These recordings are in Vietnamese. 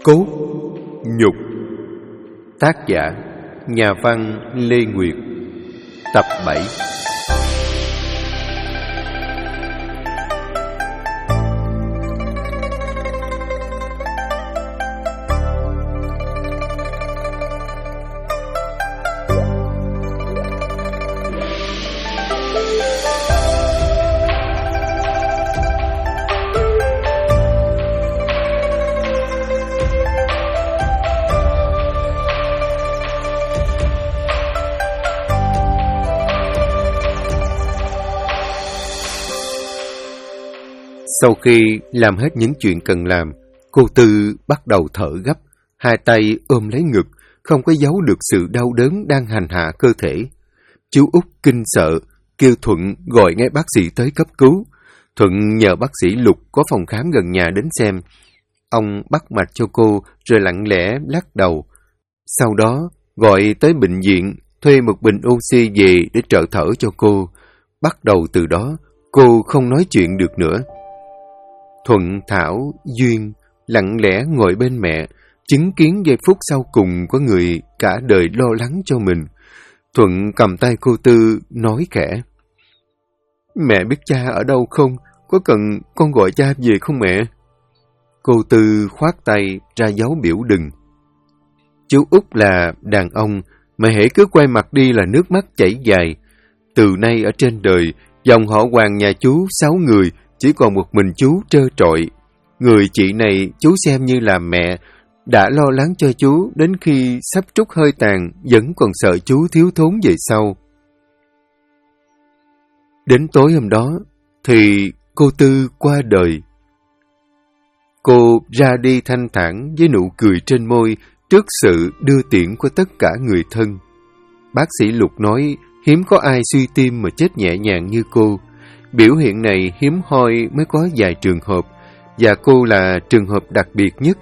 Cốt nhục. Tác giả nhà văn Lê Nguyệt. Tập 7. Sau khi làm hết những chuyện cần làm, cô Tư bắt đầu thở gấp, hai tay ôm lấy ngực, không có giấu được sự đau đớn đang hành hạ cơ thể. Chú Út kinh sợ, kêu Thuận gọi ngay bác sĩ tới cấp cứu. Thuận nhờ bác sĩ Lục có phòng khám gần nhà đến xem. Ông bắt mạch cho cô rồi lặng lẽ lắc đầu. Sau đó gọi tới bệnh viện, thuê một bình oxy về để trợ thở cho cô. Bắt đầu từ đó, cô không nói chuyện được nữa. Thuận, Thảo, Duyên lặng lẽ ngồi bên mẹ, chứng kiến giây phút sau cùng có người cả đời lo lắng cho mình. Thuận cầm tay cô Tư, nói khẽ: "Mẹ biết cha ở đâu không? Có cần con gọi cha về không mẹ?" Cô Tư khoát tay ra dấu biểu đừng. Chú Út là đàn ông, mà hễ cứ quay mặt đi là nước mắt chảy dài. Từ nay ở trên đời, dòng họ Hoàng nhà chú 6 người, chỉ còn một mình chú trơ trọi. Người chị này chú xem như là mẹ, đã lo lắng cho chú đến khi sắp trút hơi tàn, vẫn còn sợ chú thiếu thốn về sau. Đến tối hôm đó, thì cô Tư qua đời. Cô ra đi thanh thản với nụ cười trên môi trước sự đưa tiễn của tất cả người thân. Bác sĩ Lục nói hiếm có ai suy tim mà chết nhẹ nhàng như cô. Biểu hiện này hiếm hoi mới có vài trường hợp, và cô là trường hợp đặc biệt nhất.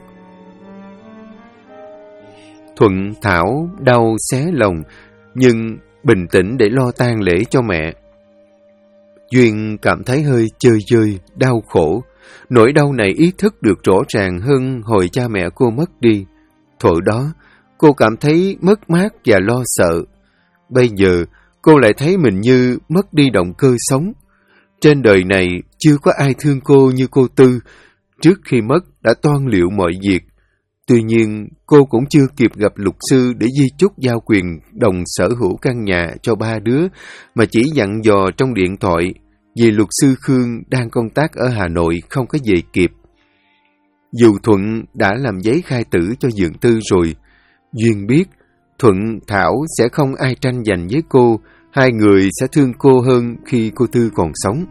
Thuận, Thảo đau xé lòng, nhưng bình tĩnh để lo tang lễ cho mẹ. Duyên cảm thấy hơi chơi chơi, đau khổ. Nỗi đau này ý thức được rõ ràng hơn hồi cha mẹ cô mất đi. Thuở đó, cô cảm thấy mất mát và lo sợ. Bây giờ, cô lại thấy mình như mất đi động cơ sống. Trên đời này chưa có ai thương cô như cô Tư, trước khi mất đã toan liệu mọi việc. Tuy nhiên, cô cũng chưa kịp gặp luật sư để di chúc giao quyền đồng sở hữu căn nhà cho 3 đứa, mà chỉ dặn dò trong điện thoại vì luật sư Khương đang công tác ở Hà Nội không có về kịp. Dù Thuận đã làm giấy khai tử cho Dượng Tư rồi, Duyên biết Thuận, Thảo sẽ không ai tranh giành với cô, hai người sẽ thương cô hơn khi cô Tư còn sống.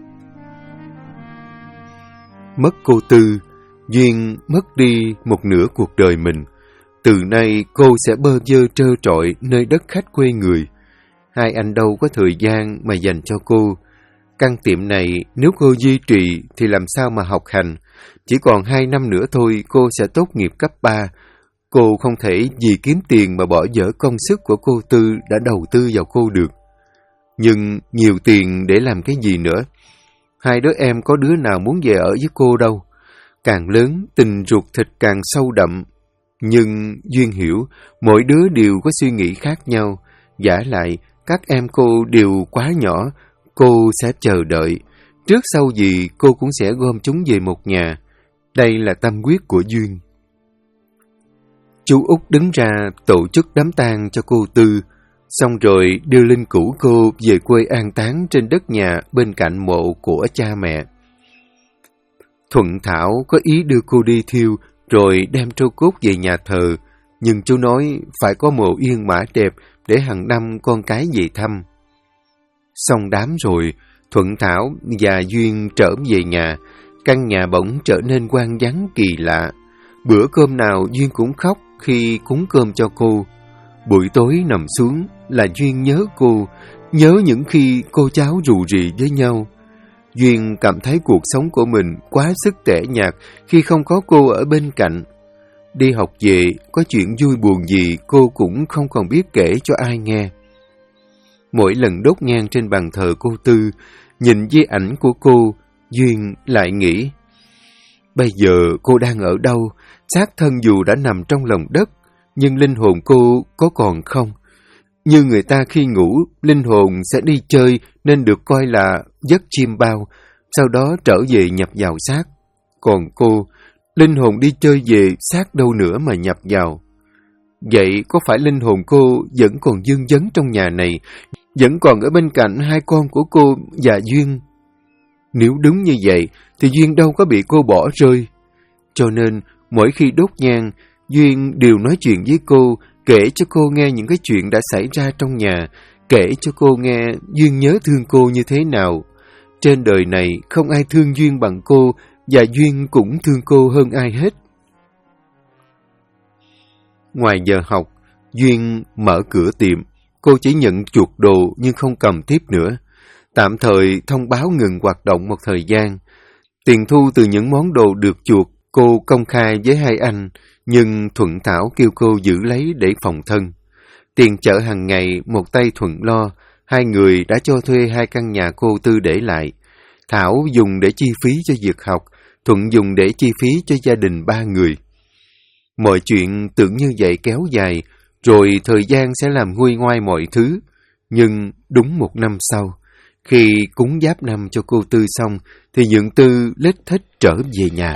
Mất cô Tư, Duyên mất đi một nửa cuộc đời mình. Từ nay cô sẽ bơ vơ trơ trọi nơi đất khách quê người. Hai anh đâu có thời gian mà dành cho cô. Căn tiệm này nếu cô duy trì thì làm sao mà học hành. Chỉ còn 2 năm nữa thôi cô sẽ tốt nghiệp cấp 3. Cô không thể vì kiếm tiền mà bỏ dở công sức của cô Tư đã đầu tư vào cô được. Nhưng nhiều tiền để làm cái gì nữa? Hai đứa em có đứa nào muốn về ở với cô đâu. Càng lớn, tình ruột thịt càng sâu đậm. Nhưng Duyên hiểu, mỗi đứa đều có suy nghĩ khác nhau. Vả lại, các em cô đều quá nhỏ, cô sẽ chờ đợi. Trước sau gì cô cũng sẽ gom chúng về một nhà. Đây là tâm quyết của Duyên. Chú Út đứng ra tổ chức đám tang cho cô Tư, xong rồi đưa linh cữu cô về quê an táng trên đất nhà bên cạnh mộ của cha mẹ. Thuận, Thảo có ý đưa cô đi thiêu rồi đem tro cốt về nhà thờ, nhưng chú nói phải có mộ yên mã đẹp để hàng năm con cái về thăm. Xong đám rồi, Thuận, Thảo và Duyên trở về nhà. Căn nhà bỗng trở nên hoang vắng kỳ lạ. Bữa cơm nào Duyên cũng khóc khi cúng cơm cho cô. Buổi tối nằm xuống là Duyên nhớ cô, nhớ những khi cô cháu rù rì với nhau. Duyên cảm thấy cuộc sống của mình quá sức tẻ nhạt khi không có cô ở bên cạnh. Đi học về, có chuyện vui buồn gì cô cũng không còn biết kể cho ai nghe. Mỗi lần đốt nhang trên bàn thờ cô Tư, nhìn di ảnh của cô, Duyên lại nghĩ, bây giờ cô đang ở đâu, xác thân dù đã nằm trong lòng đất, nhưng linh hồn cô có còn không? Như người ta khi ngủ, linh hồn sẽ đi chơi nên được coi là giấc chim bao, sau đó trở về nhập vào xác. Còn cô, linh hồn đi chơi về, xác đâu nữa mà nhập vào. Vậy có phải linh hồn cô vẫn còn vương vấn trong nhà này, vẫn còn ở bên cạnh hai con của cô và Duyên? Nếu đúng như vậy, thì Duyên đâu có bị cô bỏ rơi. Cho nên, mỗi khi đốt nhang, Duyên đều nói chuyện với cô, kể cho cô nghe những cái chuyện đã xảy ra trong nhà, kể cho cô nghe Duyên nhớ thương cô như thế nào. Trên đời này không ai thương Duyên bằng cô, và Duyên cũng thương cô hơn ai hết. Ngoài giờ học, Duyên mở cửa tiệm. Cô chỉ nhận chuộc đồ nhưng không cầm tiếp nữa. Tạm thời thông báo ngừng hoạt động một thời gian. Tiền thu từ những món đồ được chuộc, cô công khai với hai anh, nhưng Thuận Thảo kêu cô giữ lấy để phòng thân. Tiền chợ hàng ngày một tay Thuận lo, hai người đã cho thuê hai căn nhà cô Tư để lại. Thảo dùng để chi phí cho việc học, Thuận dùng để chi phí cho gia đình ba người. Mọi chuyện tưởng như vậy kéo dài, rồi thời gian sẽ làm nguôi ngoai mọi thứ. Nhưng đúng một năm sau, khi cúng giáp năm cho cô Tư xong, thì Dượng Tư lết thết trở về nhà.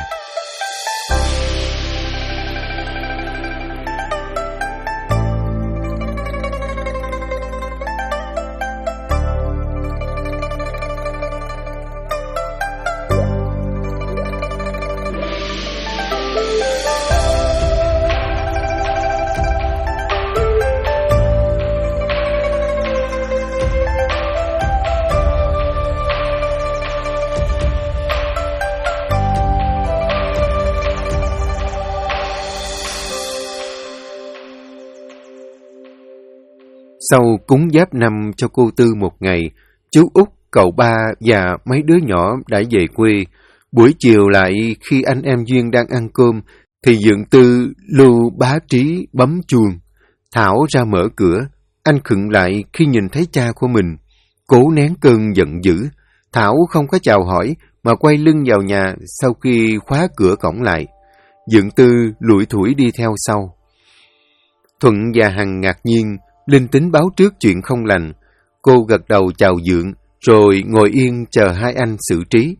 Sau cúng giáp năm cho cô Tư một ngày, chú Út, cậu ba và mấy đứa nhỏ đã về quê. Buổi chiều lại khi anh em Duyên đang ăn cơm, thì Dượng Tư lưu bá trí bấm chuông. Thảo ra mở cửa, anh khựng lại khi nhìn thấy cha của mình. Cố nén cơn giận dữ, Thảo không có chào hỏi mà quay lưng vào nhà sau khi khóa cửa cổng lại. Dượng Tư lủi thủi đi theo sau. Thuận và Hằng ngạc nhiên, linh tính báo trước chuyện không lành. Cô gật đầu chào Dượng, rồi ngồi yên chờ hai anh xử trí.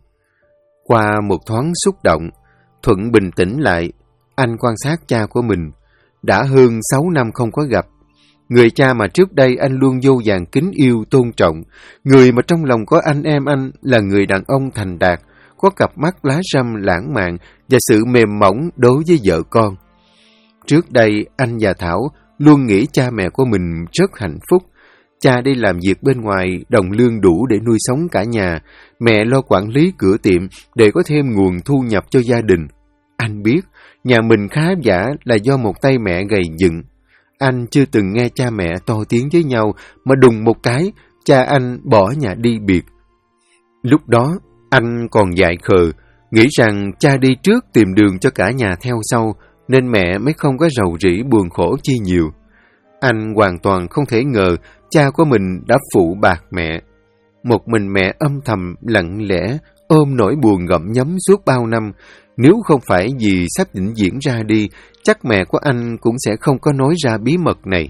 Qua một thoáng xúc động, Thuận bình tĩnh lại. Anh quan sát cha của mình. Đã hơn 6 năm không có gặp. Người cha mà trước đây anh luôn vô vàn kính yêu, tôn trọng. Người mà trong lòng có anh em anh là người đàn ông thành đạt, có cặp mắt lá răm lãng mạn và sự mềm mỏng đối với vợ con. Trước đây, anh và Thảo luôn nghĩ cha mẹ của mình rất hạnh phúc. Cha đi làm việc bên ngoài, đồng lương đủ để nuôi sống cả nhà. Mẹ lo quản lý cửa tiệm để có thêm nguồn thu nhập cho gia đình. Anh biết, nhà mình khá giả là do một tay mẹ gầy dựng. Anh chưa từng nghe cha mẹ to tiếng với nhau, mà đùng một cái, cha anh bỏ nhà đi biệt. Lúc đó, anh còn dại khờ, nghĩ rằng cha đi trước tìm đường cho cả nhà theo sau, nên mẹ mới không có rầu rĩ buồn khổ chi nhiều. Anh hoàn toàn không thể ngờ cha của mình đã phụ bạc mẹ. Một mình mẹ âm thầm, lặng lẽ, ôm nỗi buồn gặm nhấm suốt bao năm. Nếu không phải vì sắp vĩnh viễn ra đi, chắc mẹ của anh cũng sẽ không có nói ra bí mật này.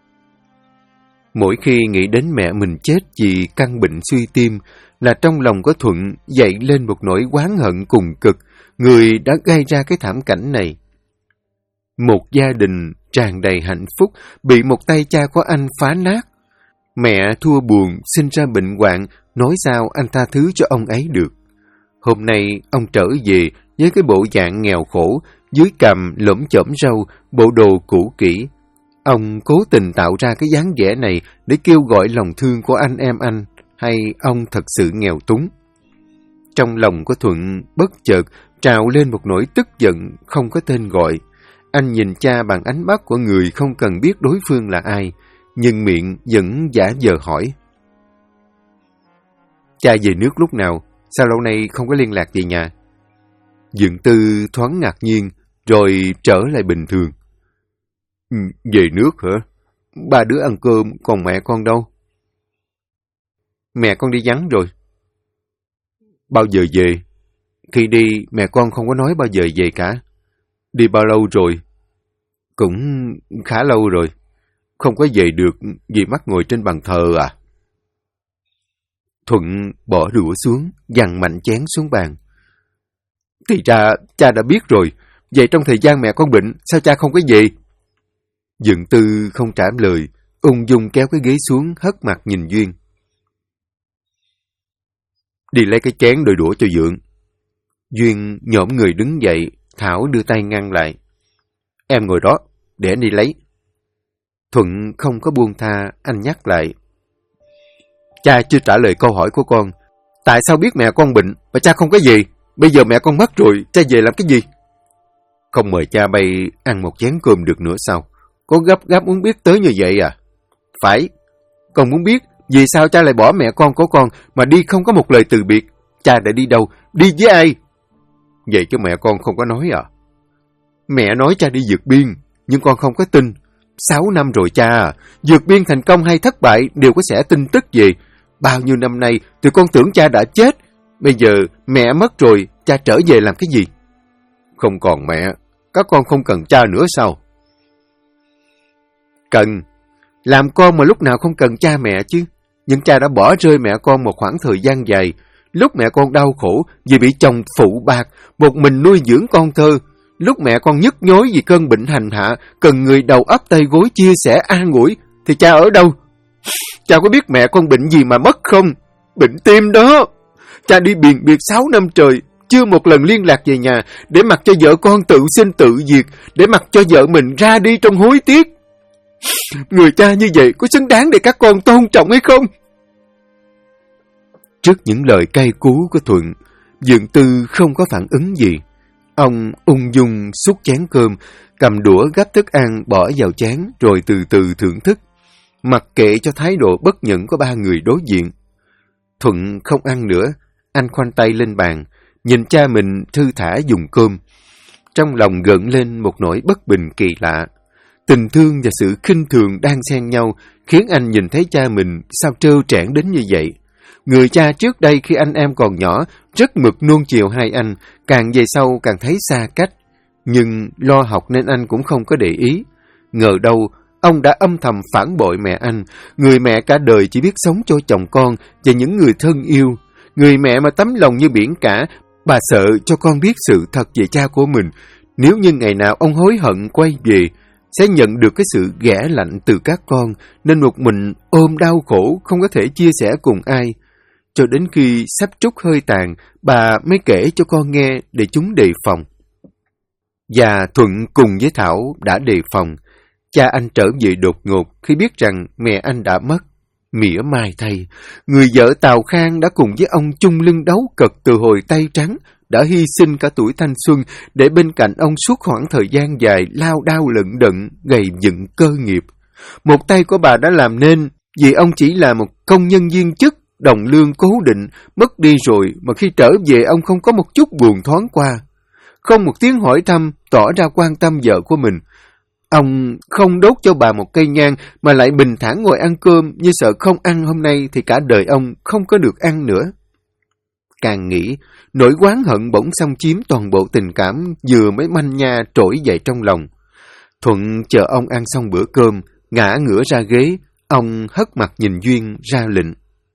Mỗi khi nghĩ đến mẹ mình chết vì căn bệnh suy tim, là trong lòng có Thuận dậy lên một nỗi oán hận cùng cực, người đã gây ra cái thảm cảnh này. Một gia đình tràn đầy hạnh phúc bị một tay cha của anh phá nát. Mẹ thua buồn, sinh ra bệnh hoạn, nói sao anh tha thứ cho ông ấy được. Hôm nay ông trở về với cái bộ dạng nghèo khổ, dưới cằm lổm chổm râu, bộ đồ cũ kỹ. Ông cố tình tạo ra cái dáng vẻ này để kêu gọi lòng thương của anh em anh, hay ông thật sự nghèo túng? Trong lòng của Thuận bất chợt trào lên một nỗi tức giận không có tên gọi. Anh nhìn cha bằng ánh mắt của người không cần biết đối phương là ai, nhưng miệng vẫn giả vờ hỏi. Cha về nước lúc nào? Sao lâu nay không có liên lạc về nhà? Dượng Tư thoáng ngạc nhiên, rồi trở lại bình thường. Về nước hả? Ba đứa ăn cơm, còn mẹ con đâu? Mẹ con đi vắng rồi. Bao giờ về? Khi đi, mẹ con không có nói bao giờ về cả. Đi bao lâu rồi? Cũng khá lâu rồi. Không có về được vì mắc ngồi trên bàn thờ à? Thuận bỏ đũa xuống, giằng mạnh chén xuống bàn. Thì ra cha đã biết rồi. Vậy trong thời gian mẹ con bệnh, sao cha không có về? Dượng Tư không trả lời, ung dung kéo cái ghế xuống, hất mặt nhìn Duyên. Đi lấy cái chén đôi đũa cho Dượng. Duyên nhổm người đứng dậy, Thảo đưa tay ngăn lại. Em ngồi đó, để anh đi lấy. Thuận không có buông tha, anh nhắc lại. Cha chưa trả lời câu hỏi của con. Tại sao biết mẹ con bệnh mà cha không có gì? Bây giờ mẹ con mất rồi, cha về làm cái gì? Không mời cha bay ăn một chén cơm được nữa sao? Có gấp gáp muốn biết tới như vậy à? Phải. Con muốn biết vì sao cha lại bỏ mẹ con của con mà đi không có một lời từ biệt. Cha đã đi đâu? Đi với ai? Vậy chứ mẹ con không có nói à? Mẹ nói cha đi vượt biên, nhưng con không có tin. 6 năm rồi cha à, vượt biên thành công hay thất bại đều có sẽ tin tức gì. Bao nhiêu năm nay tụi con tưởng cha đã chết. Bây giờ mẹ mất rồi, cha trở về làm cái gì? Không còn mẹ, các con không cần cha nữa sao? Cần. Làm con mà lúc nào không cần cha mẹ chứ. Nhưng cha đã bỏ rơi mẹ con một khoảng thời gian dài. Lúc mẹ con đau khổ vì bị chồng phụ bạc, một mình nuôi dưỡng con thơ. Lúc mẹ con nhức nhối vì cơn bệnh hành hạ, cần người đầu ấp tay gối chia sẻ an ủi, thì cha ở đâu? Cha có biết mẹ con bệnh gì mà mất không? Bệnh tim đó. Cha đi biền biệt 6 năm trời, chưa một lần liên lạc về nhà, để mặc cho vợ con tự sinh tự diệt, để mặc cho vợ mình ra đi trong hối tiếc. Người cha như vậy có xứng đáng để các con tôn trọng hay không? Trước những lời cay cú của Thuận, Dượng Tư không có phản ứng gì. Ông ung dung xúc chén cơm, cầm đũa gắp thức ăn bỏ vào chén rồi từ từ thưởng thức, mặc kệ cho thái độ bất nhẫn của ba người đối diện. Thuận không ăn nữa, anh khoanh tay lên bàn, nhìn cha mình thư thả dùng cơm. Trong lòng gợn lên một nỗi bất bình kỳ lạ. Tình thương và sự khinh thường đang xen nhau khiến anh nhìn thấy cha mình sao trơ trẽn đến như vậy. Người cha trước đây khi anh em còn nhỏ rất mực nuông chiều hai anh, càng về sau càng thấy xa cách. Nhưng lo học nên anh cũng không có để ý. Ngờ đâu ông đã âm thầm phản bội mẹ anh, người mẹ cả đời chỉ biết sống cho chồng con và những người thân yêu. Người mẹ mà tấm lòng như biển cả, bà sợ cho con biết sự thật về cha của mình. Nếu như ngày nào ông hối hận quay về, sẽ nhận được cái sự ghẻ lạnh từ các con, nên một mình ôm đau khổ không có thể chia sẻ cùng ai. Cho đến khi sắp trút hơi tàn, bà mới kể cho con nghe để chúng đề phòng. Và Thuận cùng với Thảo đã đề phòng. Cha anh trở về đột ngột khi biết rằng mẹ anh đã mất. Mỉa mai thay, người vợ Tào Khang đã cùng với ông chung lưng đấu cực từ hồi tay trắng, đã hy sinh cả tuổi thanh xuân để bên cạnh ông suốt khoảng thời gian dài lao đao lận đận, gầy dựng cơ nghiệp. Một tay của bà đã làm nên, vì ông chỉ là một công nhân viên chức, đồng lương cố định, mất đi rồi mà khi trở về ông không có một chút buồn thoáng qua. Không một tiếng hỏi thăm, tỏ ra quan tâm vợ của mình. Ông không đốt cho bà một cây nhang mà lại bình thản ngồi ăn cơm như sợ không ăn hôm nay thì cả đời ông không có được ăn nữa. Càng nghĩ, nỗi oán hận bỗng xâm chiếm toàn bộ tình cảm vừa mới manh nha trỗi dậy trong lòng. Thuận chờ ông ăn xong bữa cơm, ngã ngửa ra ghế, ông hất mặt nhìn Duyên ra lệnh.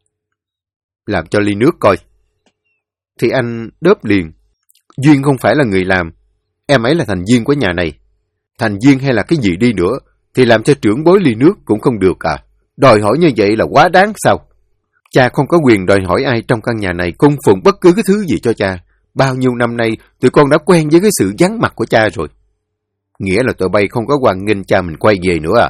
Làm cho ly nước coi. Thì anh đớp liền. Duyên không phải là người làm, em ấy là thành viên của nhà này. Thành viên hay là cái gì đi nữa, thì làm cho trưởng bối ly nước cũng không được à. Đòi hỏi như vậy là quá đáng sao? Cha không có quyền đòi hỏi ai trong căn nhà này cung phụng bất cứ cái thứ gì cho cha. Bao nhiêu năm nay, tụi con đã quen với cái sự vắng mặt của cha rồi. Nghĩa là tụi bay không có hoan nghênh cha mình quay về nữa à?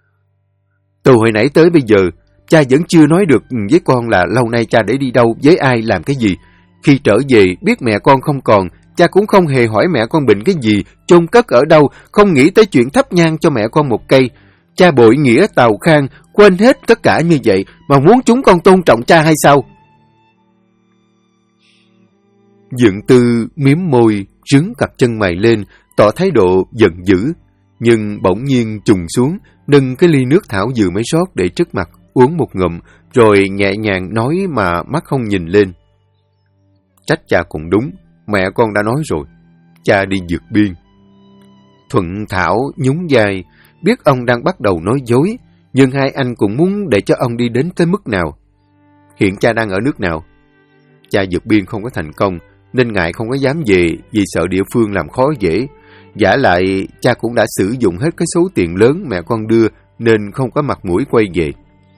Từ hồi nãy tới bây giờ, cha vẫn chưa nói được với con là lâu nay cha để đi đâu, với ai, làm cái gì. Khi trở về, biết mẹ con không còn, cha cũng không hề hỏi mẹ con bệnh cái gì, chôn cất ở đâu, không nghĩ tới chuyện thắp nhang cho mẹ con một cây. Cha bội nghĩa Tào Khang, quên hết tất cả như vậy mà muốn chúng con tôn trọng cha hay sao? Dượng Tư miếm môi, rướn cặp chân mày lên, tỏ thái độ giận dữ. Nhưng bỗng nhiên trùng xuống, nâng cái ly nước Thảo vừa mới rót để trước mặt, uống một ngụm, rồi nhẹ nhàng nói mà mắt không nhìn lên. Trách cha cũng đúng, mẹ con đã nói rồi, cha đi vượt biên. Thuận Thảo nhún vai, biết ông đang bắt đầu nói dối, nhưng hai anh cũng muốn để cho ông đi đến tới mức nào. Hiện cha đang ở nước nào? Cha vượt biên không có thành công, nên ngài không có dám về vì sợ địa phương làm khó dễ. Vả lại, cha cũng đã sử dụng hết cái số tiền lớn mẹ con đưa, nên không có mặt mũi quay về.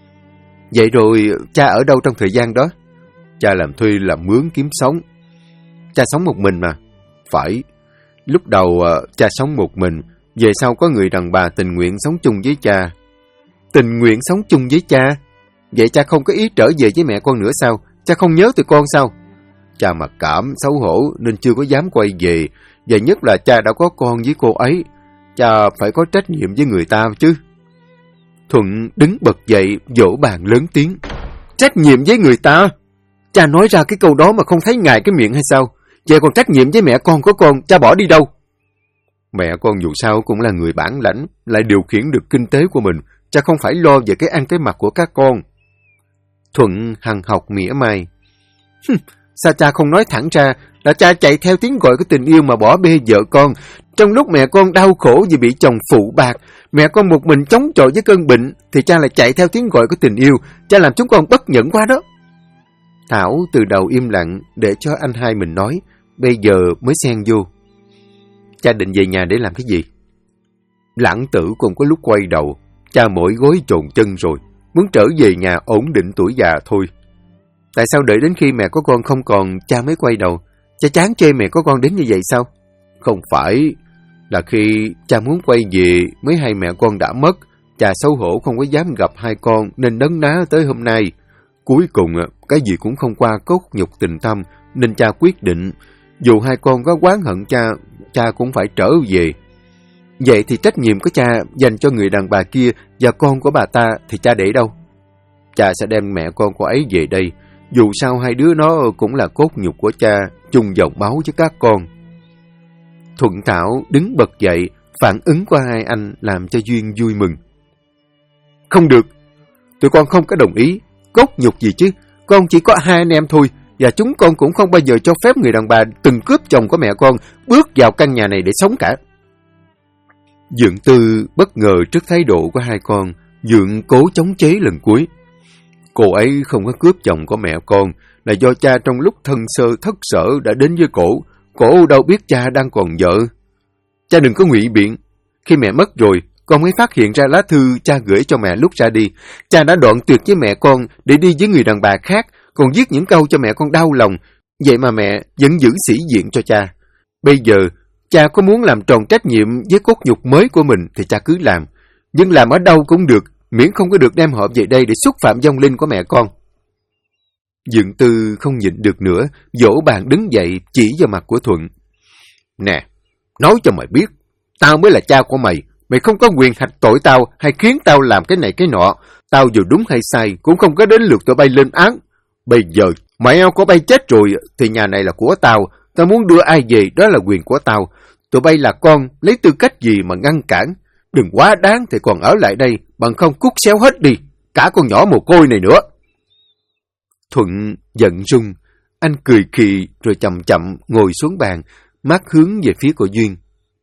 Vậy rồi, cha ở đâu trong thời gian đó? Cha làm thuê làm mướn kiếm sống. Cha sống một mình mà. Phải. Lúc đầu cha sống một mình, về sau có người đàn bà tình nguyện sống chung với cha. Tình nguyện sống chung với cha? Vậy cha không có ý trở về với mẹ con nữa sao? Cha không nhớ tụi con sao? Cha mặc cảm, xấu hổ nên chưa có dám quay về. Và nhất là cha đã có con với cô ấy. Cha phải có trách nhiệm với người ta chứ. Thuận đứng bật dậy, vỗ bàn lớn tiếng. Trách nhiệm với người ta? Cha nói ra cái câu đó mà không thấy ngại cái miệng hay sao? Vậy còn trách nhiệm với mẹ con của con, cha bỏ đi đâu? Mẹ con dù sao cũng là người bản lãnh, lại điều khiển được kinh tế của mình. Cha không phải lo về cái ăn cái mặc của các con. Thuận hằn học mỉa mai. Sao cha không nói thẳng ra là cha chạy theo tiếng gọi của tình yêu mà bỏ bê vợ con? Trong lúc mẹ con đau khổ vì bị chồng phụ bạc, mẹ con một mình chống chọi với cơn bệnh, thì cha lại chạy theo tiếng gọi của tình yêu. Cha làm chúng con bất nhẫn quá đó. Thảo từ đầu im lặng để cho anh hai mình nói, bây giờ mới xen vô. Cha định về nhà để làm cái gì? Lãng tử cũng có lúc quay đầu. Cha mỏi gối chồn chân rồi, muốn trở về nhà ổn định tuổi già thôi. Tại sao đợi đến khi mẹ có con không còn cha mới quay đầu? Cha chán chê mẹ có con đến như vậy sao? Không phải, là khi cha muốn quay về mới hay mẹ con đã mất. Cha xấu hổ không có dám gặp hai con nên nấn ná tới hôm nay. Cuối cùng cái gì cũng không qua cốt nhục tình thâm, nên cha quyết định dù hai con có oán hận cha cũng phải trở về. Vậy thì trách nhiệm của cha dành cho người đàn bà kia và con của bà ta thì cha để đâu? Cha sẽ đem mẹ con cô ấy về đây. Dù sao hai đứa nó cũng là cốt nhục của cha, chung dòng máu với các con. Thuận Thảo đứng bật dậy, phản ứng của hai anh làm cho Duyên vui mừng. Không được, tụi con không có đồng ý. Cốt nhục gì chứ, con chỉ có hai anh em thôi, và chúng con cũng không bao giờ cho phép người đàn bà từng cướp chồng của mẹ con bước vào căn nhà này để sống cả. Dượng Tư bất ngờ trước thái độ của hai con, Dượng cố chống chế lần cuối. Cô ấy không có cướp chồng của mẹ con, là do cha trong lúc thân sơ thất sở đã đến với cổ đâu biết cha đang còn vợ. Cha đừng có ngụy biện. Khi mẹ mất rồi, con mới phát hiện ra lá thư cha gửi cho mẹ lúc ra đi. Cha đã đoạn tuyệt với mẹ con để đi với người đàn bà khác, còn viết những câu cho mẹ con đau lòng. Vậy mà mẹ vẫn giữ sĩ diện cho cha. Bây giờ, cha có muốn làm tròn trách nhiệm với cốt nhục mới của mình thì cha cứ làm. Nhưng làm ở đâu cũng được, miễn không có được đem họ về đây để xúc phạm vong linh của mẹ con. Dượng Tư không nhịn được nữa, vỗ bàn đứng dậy chỉ vào mặt của Thuận. Nè, nói cho mày biết, tao mới là cha của mày. Mày không có quyền hạch tội tao hay khiến tao làm cái này cái nọ. Tao dù đúng hay sai cũng không có đến lượt tụi bay lên án. Bây giờ mẹ của bay chết rồi thì nhà này là của tao. Tao muốn đưa ai về đó là quyền của tao. Tụi bay là con, lấy tư cách gì mà ngăn cản? Đừng quá đáng thì còn ở lại đây, bằng không cút xéo hết đi. Cả con nhỏ mồ côi này nữa. Thuận giận rung. Anh cười khì rồi chậm chậm ngồi xuống bàn, mắt hướng về phía của Duyên.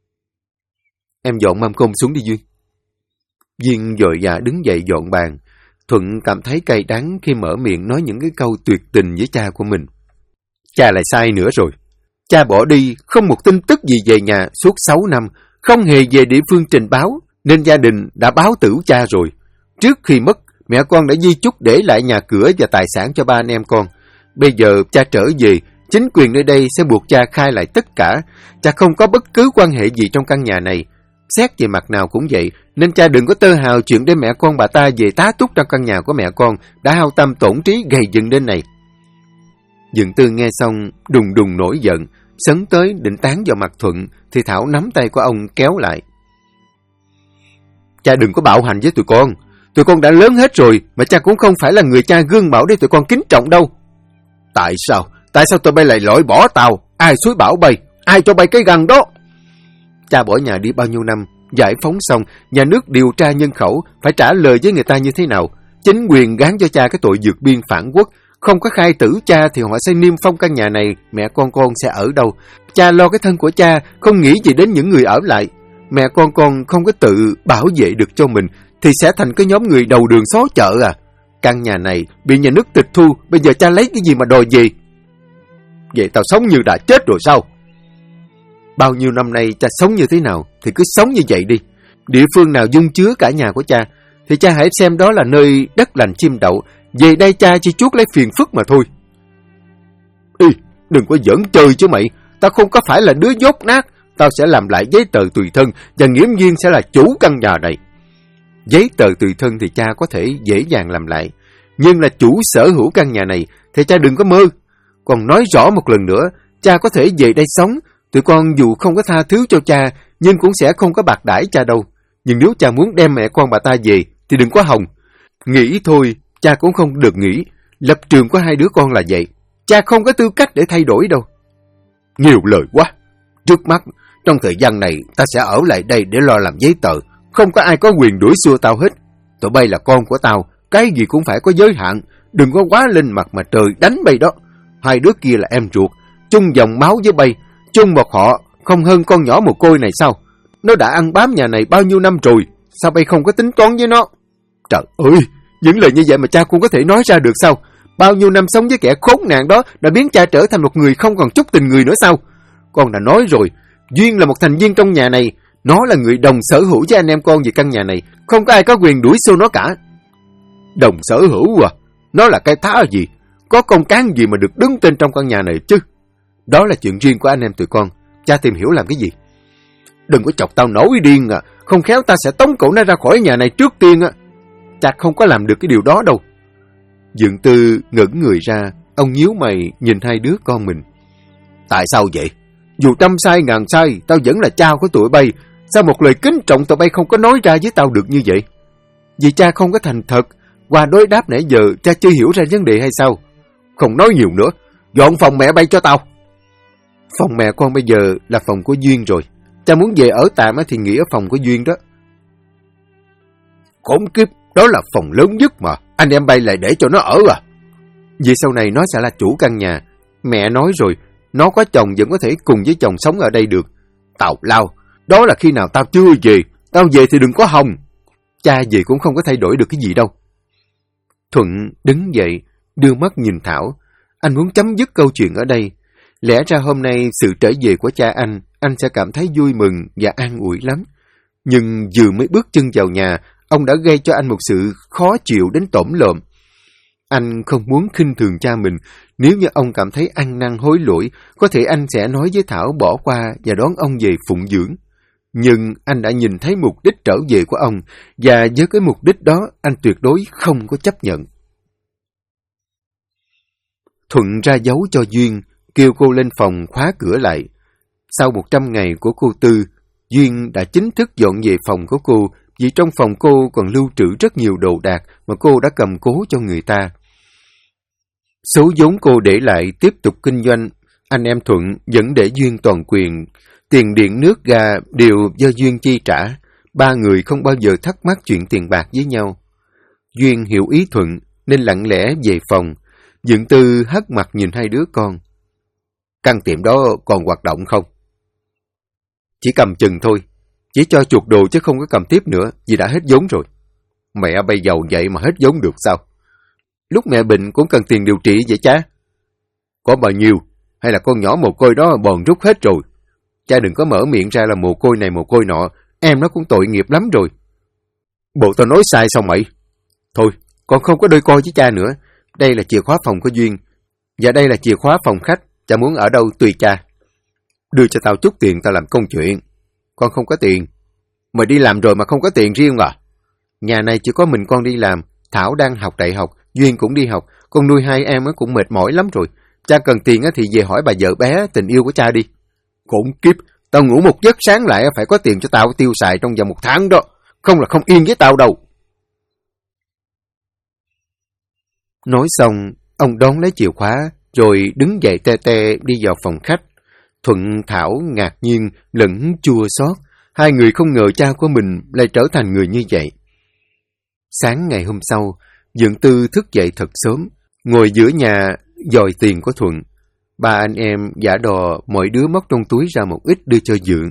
Em dọn mâm cơm xuống đi Duyên. Duyên vội vã đứng dậy dọn bàn. Thuận cảm thấy cay đắng khi mở miệng nói những cái câu tuyệt tình với cha của mình. Cha lại sai nữa rồi. Cha bỏ đi, không một tin tức gì về nhà suốt 6 năm, không hề về địa phương trình báo, nên gia đình đã báo tử cha rồi. Trước khi mất, mẹ con đã di chúc để lại nhà cửa và tài sản cho ba anh em con. Bây giờ cha trở về, chính quyền nơi đây sẽ buộc cha khai lại tất cả. Cha không có bất cứ quan hệ gì trong căn nhà này. Xét về mặt nào cũng vậy, nên cha đừng có tơ hào chuyện để mẹ con bà ta về tá túc trong căn nhà của mẹ con đã hao tâm tổn trí gầy dựng đến này. Dượng Tư nghe xong đùng đùng nổi giận, sấn tới định tán vào mặt Thuận thì Thảo nắm tay của ông kéo lại. Cha đừng có bạo hành với tụi con đã lớn hết rồi mà cha cũng không phải là người cha gương mẫu để tụi con kính trọng đâu. Tại sao tụi bay lại loại bỏ tao? Ai xúi bảo bay? Ai cho bay cái găng đó? Cha bỏ nhà đi bao nhiêu năm, giải phóng xong, nhà nước điều tra nhân khẩu, phải trả lời với người ta như thế nào? Chính quyền gán cho cha cái tội vượt biên phản quốc, không có khai tử cha thì họ sẽ niêm phong căn nhà này, mẹ con sẽ ở đâu? Cha lo cái thân của cha, không nghĩ gì đến những người ở lại. mẹ con không có tự bảo vệ được cho mình thì sẽ thành cái nhóm người đầu đường xó chợ à. Căn nhà này bị nhà nước tịch thu, bây giờ cha lấy cái gì mà đòi gì? Vậy tao sống như đã chết rồi sao? Bao nhiêu năm nay cha sống như thế nào thì cứ sống như vậy đi. Địa phương nào dung chứa cả nhà của cha thì cha hãy xem đó là nơi đất lành chim đậu. Về đây cha chỉ chuốc lấy phiền phức mà thôi. Ê, đừng có giỡn chơi chứ mày. Tao không có phải là đứa dốt nát. Tao sẽ làm lại giấy tờ tùy thân và nghiễm nhiên sẽ là chủ căn nhà này. Giấy tờ tùy thân thì cha có thể dễ dàng làm lại, nhưng là chủ sở hữu căn nhà này thì cha đừng có mơ. Còn nói rõ một lần nữa, cha có thể về đây sống. Tụi con dù không có tha thứ cho cha, nhưng cũng sẽ không có bạc đãi cha đâu. Nhưng nếu cha muốn đem mẹ con bà ta về thì đừng có hòng. Nghĩ thôi, cha cũng không được nghĩ. Lập trường của hai đứa con là vậy. Cha không có tư cách để thay đổi đâu. Nhiều lời quá. Trước mắt, trong thời gian này, ta sẽ ở lại đây để lo làm giấy tờ. Không có ai có quyền đuổi xua tao hết. Tụi bay là con của tao, cái gì cũng phải có giới hạn. Đừng có quá lên mặt mà trời đánh bay đó. Hai đứa kia là em ruột, chung dòng máu với bay, chung một họ, không hơn con nhỏ mồ côi này sao? Nó đã ăn bám nhà này bao nhiêu năm rồi, sao bay không có tính toán với nó? Trời ơi, những lời như vậy mà cha cũng có thể nói ra được sao? Bao nhiêu năm sống với kẻ khốn nạn đó đã biến cha trở thành một người không còn chút tình người nữa sao? Con đã nói rồi, Duyên là một thành viên trong nhà này. Nó là người đồng sở hữu với anh em con về căn nhà này. Không có ai có quyền đuổi xô nó cả. Đồng sở hữu à? Nó là cái thá gì? Có công cán gì mà được đứng tên trong căn nhà này chứ? Đó là chuyện riêng của anh em tụi con. Cha tìm hiểu làm cái gì? Đừng có chọc tao nổi điên à. Không khéo ta sẽ tống cổ nó ra khỏi nhà này trước tiên à. Cha không có làm được cái điều đó đâu. Dượng Tư ngẩng người ra. Ông nhíu mày nhìn hai đứa con mình. Tại sao vậy? Dù trăm sai ngàn sai, tao vẫn là cha của tụi bay. Sao một lời kính trọng tụi bay không có nói ra với tao được như vậy? Vì cha không có thành thật. Qua đối đáp nãy giờ, cha chưa hiểu ra vấn đề hay sao? Không nói nhiều nữa. Dọn phòng mẹ bay cho tao. Phòng mẹ con bây giờ là phòng của Duyên rồi. Cha muốn về ở tạm thì nghỉ ở phòng của Duyên đó. Khốn kiếp, đó là phòng lớn nhất mà. Anh em bay lại để cho nó ở à? Vì sau này nó sẽ là chủ căn nhà. Mẹ nói rồi, nó có chồng vẫn có thể cùng với chồng sống ở đây được. Tào lao, đó là khi nào tao chưa về. Tao về thì đừng có hòng. Cha về cũng không có thay đổi được cái gì đâu. Thuận đứng dậy, đưa mắt nhìn Thảo. Anh muốn chấm dứt câu chuyện ở đây. Lẽ ra hôm nay sự trở về của cha anh sẽ cảm thấy vui mừng và an ủi lắm. Nhưng vừa mới bước chân vào nhà, ông đã gây cho anh một sự khó chịu đến tổm lợm. Anh không muốn khinh thường cha mình. Nếu như ông cảm thấy ăn năn hối lỗi, có thể anh sẽ nói với Thảo bỏ qua và đón ông về phụng dưỡng. Nhưng anh đã nhìn thấy mục đích trở về của ông, và với cái mục đích đó, anh tuyệt đối không có chấp nhận. Thuận ra dấu cho Duyên, kêu cô lên phòng khóa cửa lại. Sau 100 ngày của cô Tư, Duyên đã chính thức dọn về phòng của cô, vì trong phòng cô còn lưu trữ rất nhiều đồ đạc mà cô đã cầm cố cho người ta. Số vốn cô để lại tiếp tục kinh doanh, anh em Thuận vẫn để Duyên toàn quyền. Tiền điện nước ga đều do Duyên chi trả. Ba người không bao giờ thắc mắc chuyện tiền bạc với nhau. Duyên hiểu ý Thuận nên lặng lẽ về phòng. Dượng Tư hất mặt nhìn hai đứa con. Căn tiệm đó còn hoạt động không? Chỉ cầm chừng thôi. Chỉ cho chuột đồ chứ không có cầm tiếp nữa, vì đã hết vốn rồi. Mẹ bây giàu vậy mà hết vốn được sao? Lúc mẹ bệnh cũng cần tiền điều trị vậy cha? Có bao nhiêu? Hay là con nhỏ mồ côi đó bòn rút hết rồi? Cha đừng có mở miệng ra là mồ côi này mồ côi nọ. Em nó cũng tội nghiệp lắm rồi. Bộ tao nói sai sao mày? Thôi, con không có đôi coi với cha nữa. Đây là chìa khóa phòng của Duyên. Và đây là chìa khóa phòng khách. Cha muốn ở đâu tùy cha. Đưa cho tao chút tiền tao làm công chuyện. Con không có tiền. Mày đi làm rồi mà không có tiền riêng à? Nhà này chỉ có mình con đi làm. Thảo đang học đại học, Duyên cũng đi học. Con nuôi hai em cũng mệt mỏi lắm rồi. Cha cần tiền thì về hỏi bà vợ bé tình yêu của cha đi. Khốn kiếp, tao ngủ một giấc sáng lại phải có tiền cho tao tiêu xài trong vòng 1 tháng đó. Không là không yên với tao đâu. Nói xong, ông đón lấy chìa khóa, rồi đứng dậy te te đi vào phòng khách. Thuận Thảo ngạc nhiên, lẫn chua xót. Hai người không ngờ cha của mình lại trở thành người như vậy. Sáng ngày hôm sau, Dượng Tư thức dậy thật sớm, ngồi giữa nhà dòi tiền của Thuận. Ba anh em giả đò mỗi đứa móc trong túi ra một ít đưa cho Dượng.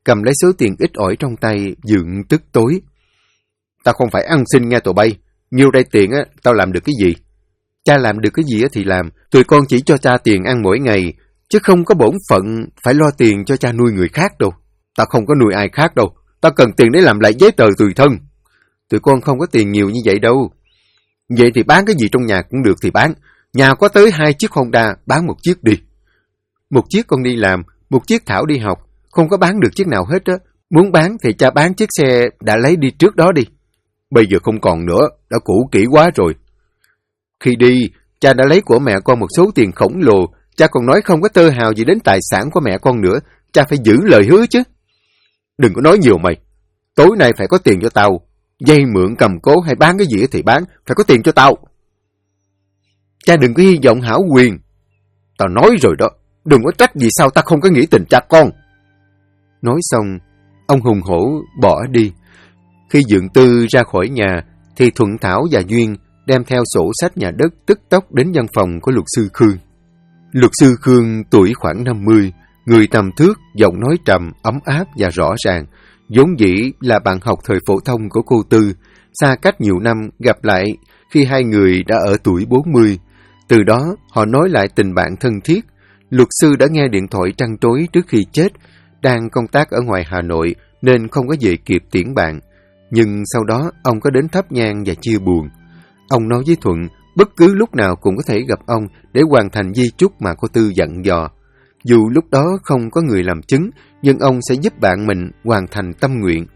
cầm lấy số tiền ít ỏi trong tay, dựng tức tối. Tao không phải ăn xin nghe tụi bay. Nhiêu đây tiền á, tao làm được cái gì? Cha làm được cái gì á thì làm. Tụi con chỉ cho cha tiền ăn mỗi ngày, chứ không có bổn phận phải lo tiền cho cha nuôi người khác đâu. Tao không có nuôi ai khác đâu. Tao cần tiền để làm lại giấy tờ tùy thân. Tụi con không có tiền nhiều như vậy đâu. Vậy thì bán cái gì trong nhà cũng được thì bán. Nhà có tới 2 chiếc Honda, bán 1 chiếc đi. 1 chiếc con đi làm, 1 chiếc Thảo đi học. Không có bán được chiếc nào hết á. Muốn bán thì cha bán chiếc xe đã lấy đi trước đó đi. Bây giờ không còn nữa, đã cũ kỹ quá rồi. Khi đi, cha đã lấy của mẹ con một số tiền khổng lồ. Cha còn nói không có tơ hào gì đến tài sản của mẹ con nữa. Cha phải giữ lời hứa chứ. Đừng có nói nhiều mày. Tối nay phải có tiền cho tao. Dây mượn cầm cố hay bán cái gì thì bán, phải có tiền cho tao. Cha đừng có hy vọng hảo quyền. Tao nói rồi đó, đừng có trách vì sao ta không có nghĩ tình cha con. Nói xong, ông hùng hổ bỏ đi. Khi Dượng Tư ra khỏi nhà, thì Thuận, Thảo và Duyên đem theo sổ sách nhà đất tức tốc đến văn phòng của luật sư Khương. Luật sư Khương tuổi khoảng 50, người tầm thước, giọng nói trầm, ấm áp và rõ ràng. Vốn dĩ là bạn học thời phổ thông của cô Tư, xa cách nhiều năm gặp lại khi hai người đã ở tuổi 40. Từ đó, họ nói lại tình bạn thân thiết. Luật sư đã nghe điện thoại trăn trối trước khi chết, đang công tác ở ngoài Hà Nội nên không có về kịp tiễn bạn. Nhưng sau đó, ông có đến thắp nhang và chia buồn. Ông nói với Thuận, bất cứ lúc nào cũng có thể gặp ông để hoàn thành di chúc mà cô Tư dặn dò. Dù lúc đó không có người làm chứng, nhưng ông sẽ giúp bạn mình hoàn thành tâm nguyện.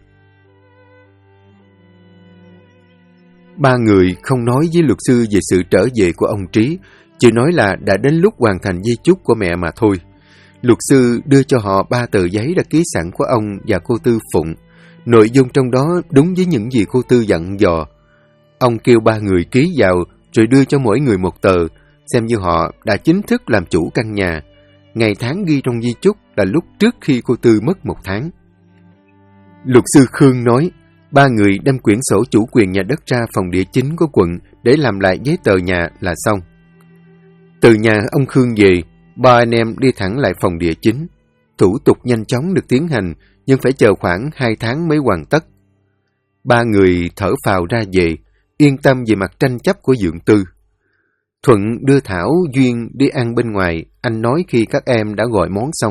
Ba người không nói với luật sư về sự trở về của ông Trí, chỉ nói là đã đến lúc hoàn thành di chúc của mẹ mà thôi. Luật sư đưa cho họ 3 tờ giấy đã ký sẵn của ông và cô Tư Phụng. Nội dung trong đó đúng với những gì cô Tư dặn dò. Ông kêu 3 người ký vào rồi đưa cho mỗi người 1 tờ, xem như họ đã chính thức làm chủ căn nhà. Ngày tháng ghi trong di chúc là lúc trước khi cô Tư mất 1 tháng. Luật sư Khương nói, 3 người đem quyển sổ chủ quyền nhà đất ra phòng địa chính của quận để làm lại giấy tờ nhà là xong. Từ nhà ông Khương về, 3 anh em đi thẳng lại phòng địa chính. Thủ tục nhanh chóng được tiến hành, nhưng phải chờ khoảng 2 tháng mới hoàn tất. 3 người thở phào ra về, yên tâm về mặt tranh chấp của Dượng Tư. Thuận đưa Thảo, Duyên đi ăn bên ngoài, anh nói khi các em đã gọi món xong.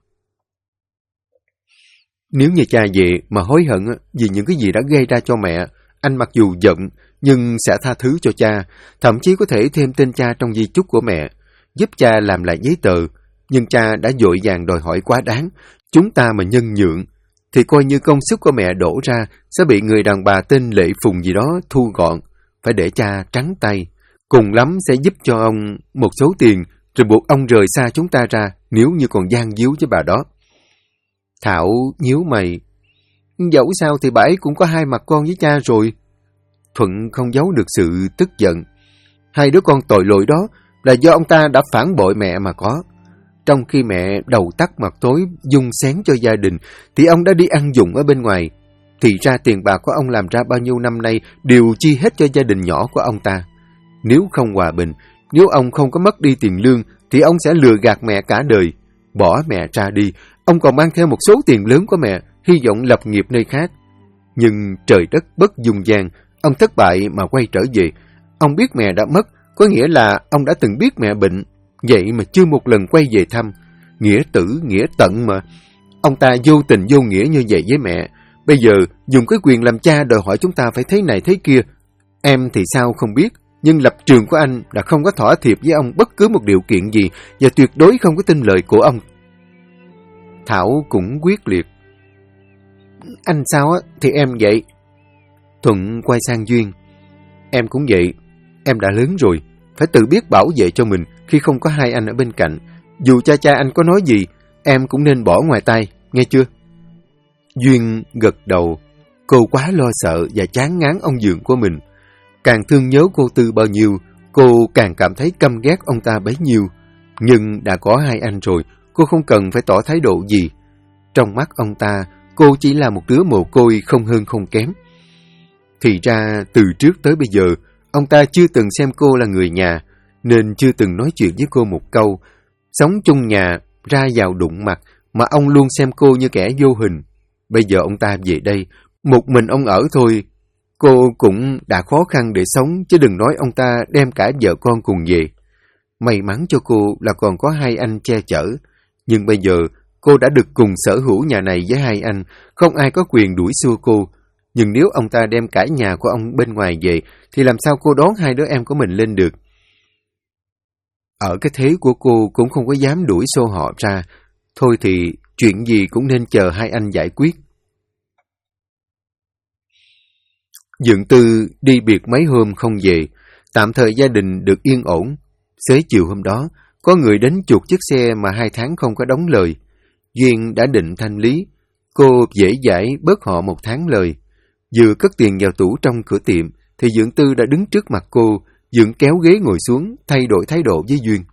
Nếu như cha về mà hối hận vì những cái gì đã gây ra cho mẹ, anh mặc dù giận nhưng sẽ tha thứ cho cha, thậm chí có thể thêm tên cha trong di chúc của mẹ, giúp cha làm lại giấy tờ. Nhưng cha đã vội vàng đòi hỏi quá đáng, chúng ta mà nhân nhượng, thì coi như công sức của mẹ đổ ra sẽ bị người đàn bà tên Lệ Phùng gì đó thu gọn, phải để cha trắng tay. Cùng lắm sẽ giúp cho ông một số tiền, rồi buộc ông rời xa chúng ta ra, nếu như còn gian díu với bà đó. Thảo nhíu mày. Dẫu sao thì bà ấy cũng có 2 mặt con với cha rồi. Thuận không giấu được sự tức giận. 2 đứa con tội lỗi đó là do ông ta đã phản bội mẹ mà có. Trong khi mẹ đầu tắt mặt tối dung xén cho gia đình, thì ông đã đi ăn dụng ở bên ngoài. Thì ra tiền bạc của ông làm ra bao nhiêu năm nay đều chi hết cho gia đình nhỏ của ông ta. Nếu không hòa bình, nếu ông không có mất đi tiền lương, thì ông sẽ lừa gạt mẹ cả đời. Bỏ mẹ ra đi, ông còn mang theo một số tiền lớn của mẹ, hy vọng lập nghiệp nơi khác. Nhưng trời đất bất dung gian, ông thất bại mà quay trở về. Ông biết mẹ đã mất, có nghĩa là ông đã từng biết mẹ bệnh, vậy mà chưa một lần quay về thăm. Nghĩa tử, nghĩa tận mà. Ông ta vô tình vô nghĩa như vậy với mẹ. Bây giờ dùng cái quyền làm cha đòi hỏi chúng ta phải thế này thế kia. Em thì sao không biết, nhưng lập trường của anh đã không có thỏa thiệp với ông bất cứ một điều kiện gì, và tuyệt đối không có tin lời của ông. Thảo cũng quyết liệt. Anh sao á thì em vậy. Thuận quay sang Duyên. Em cũng vậy. Em đã lớn rồi, phải tự biết bảo vệ cho mình khi không có 2 anh ở bên cạnh. Dù cha anh có nói gì, em cũng nên bỏ ngoài tai, nghe chưa? Duyên gật đầu. Cô quá lo sợ và chán ngán ông Dượng của mình. Càng thương nhớ cô Tư bao nhiêu, cô càng cảm thấy căm ghét ông ta bấy nhiêu. Nhưng đã có 2 anh rồi, cô không cần phải tỏ thái độ gì. Trong mắt ông ta, cô chỉ là một đứa mồ côi không hơn không kém. Thì ra, từ trước tới bây giờ, ông ta chưa từng xem cô là người nhà, nên chưa từng nói chuyện với cô một câu. Sống chung nhà, ra vào đụng mặt, mà ông luôn xem cô như kẻ vô hình. Bây giờ ông ta về đây, một mình ông ở thôi. Cô cũng đã khó khăn để sống, chứ đừng nói ông ta đem cả vợ con cùng về. May mắn cho cô là còn có hai anh che chở. Nhưng bây giờ, cô đã được cùng sở hữu nhà này với hai anh, không ai có quyền đuổi xua cô. Nhưng nếu ông ta đem cả nhà của ông bên ngoài về, thì làm sao cô đón hai đứa em của mình lên được? Ở cái thế của cô cũng không có dám đuổi xô họ ra. Thôi thì chuyện gì cũng nên chờ hai anh giải quyết. Dượng Tư đi biệt mấy hôm không về, tạm thời gia đình được yên ổn. Xế chiều hôm đó, có người đến chuộc chiếc xe mà 2 tháng không có đóng lời. Duyên đã định thanh lý, cô dễ dãi bớt họ 1 tháng lời. Vừa cất tiền vào tủ trong cửa tiệm, thì Dượng Tư đã đứng trước mặt cô, Dượng kéo ghế ngồi xuống, thay đổi thái độ với Duyên.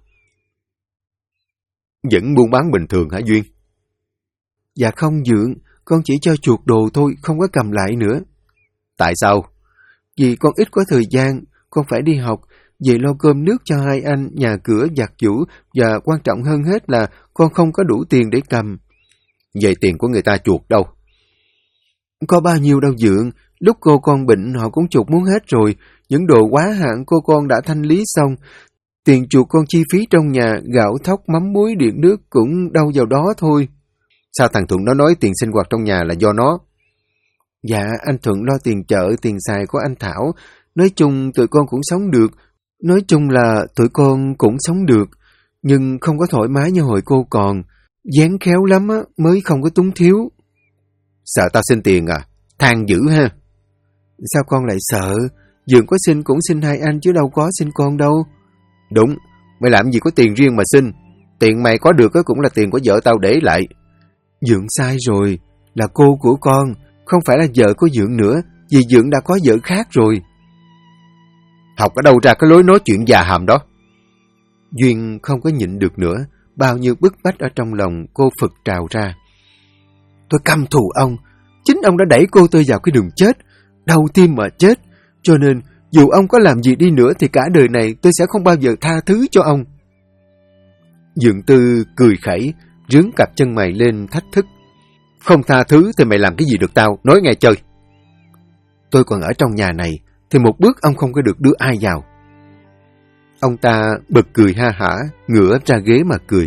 Vẫn buôn bán bình thường hả Duyên? Dạ không Dượng, con chỉ cho chuộc đồ thôi, không có cầm lại nữa. Tại sao? Vì con ít có thời gian, con phải đi học, về lo cơm nước cho hai anh, nhà cửa, giặt giũ, và quan trọng hơn hết là con không có đủ tiền để cầm. Vậy tiền của người ta chuộc đâu? Có bao nhiêu đâu Dượng, lúc cô con bệnh họ cũng chuộc muốn hết rồi, những đồ quá hạn cô con đã thanh lý xong. Tiền chuộc con chi phí trong nhà, gạo thóc, mắm muối, điện nước cũng đâu vào đó thôi. Sao thằng Thuận nó nói tiền sinh hoạt trong nhà là do nó? Dạ, anh Thuận lo tiền chợ, tiền xài của anh Thảo. Nói chung tụi con cũng sống được. Nói chung là tụi con cũng sống được. Nhưng không có thoải mái như hồi cô còn. Dáng khéo lắm á, mới không có túng thiếu. Sợ tao xin tiền à? Than dữ ha. Sao con lại sợ? Dượng có xin cũng xin hai anh chứ đâu có xin con đâu. Đúng, mày làm gì có tiền riêng mà xin. Tiền mày có được cũng là tiền của vợ tao để lại. Dượng sai rồi, là cô của con, không phải là vợ của Dượng nữa, vì Dượng đã có vợ khác rồi. Học ở đâu ra cái lối nói chuyện già hàm đó? Duyên không có nhịn được nữa, bao nhiêu bức bách ở trong lòng cô phực trào ra. Tôi căm thù ông, chính ông đã đẩy cô tôi vào cái đường chết, đau tim mà chết, cho nên dù ông có làm gì đi nữa thì cả đời này tôi sẽ không bao giờ tha thứ cho ông. Dượng Tư cười khẩy, rướn cặp chân mày lên thách thức. Không tha thứ thì mày làm cái gì được tao, nói nghe chơi. Tôi còn ở trong nhà này, thì một bước ông không có được đưa ai vào. Ông ta bật cười ha hả, ngửa ra ghế mà cười.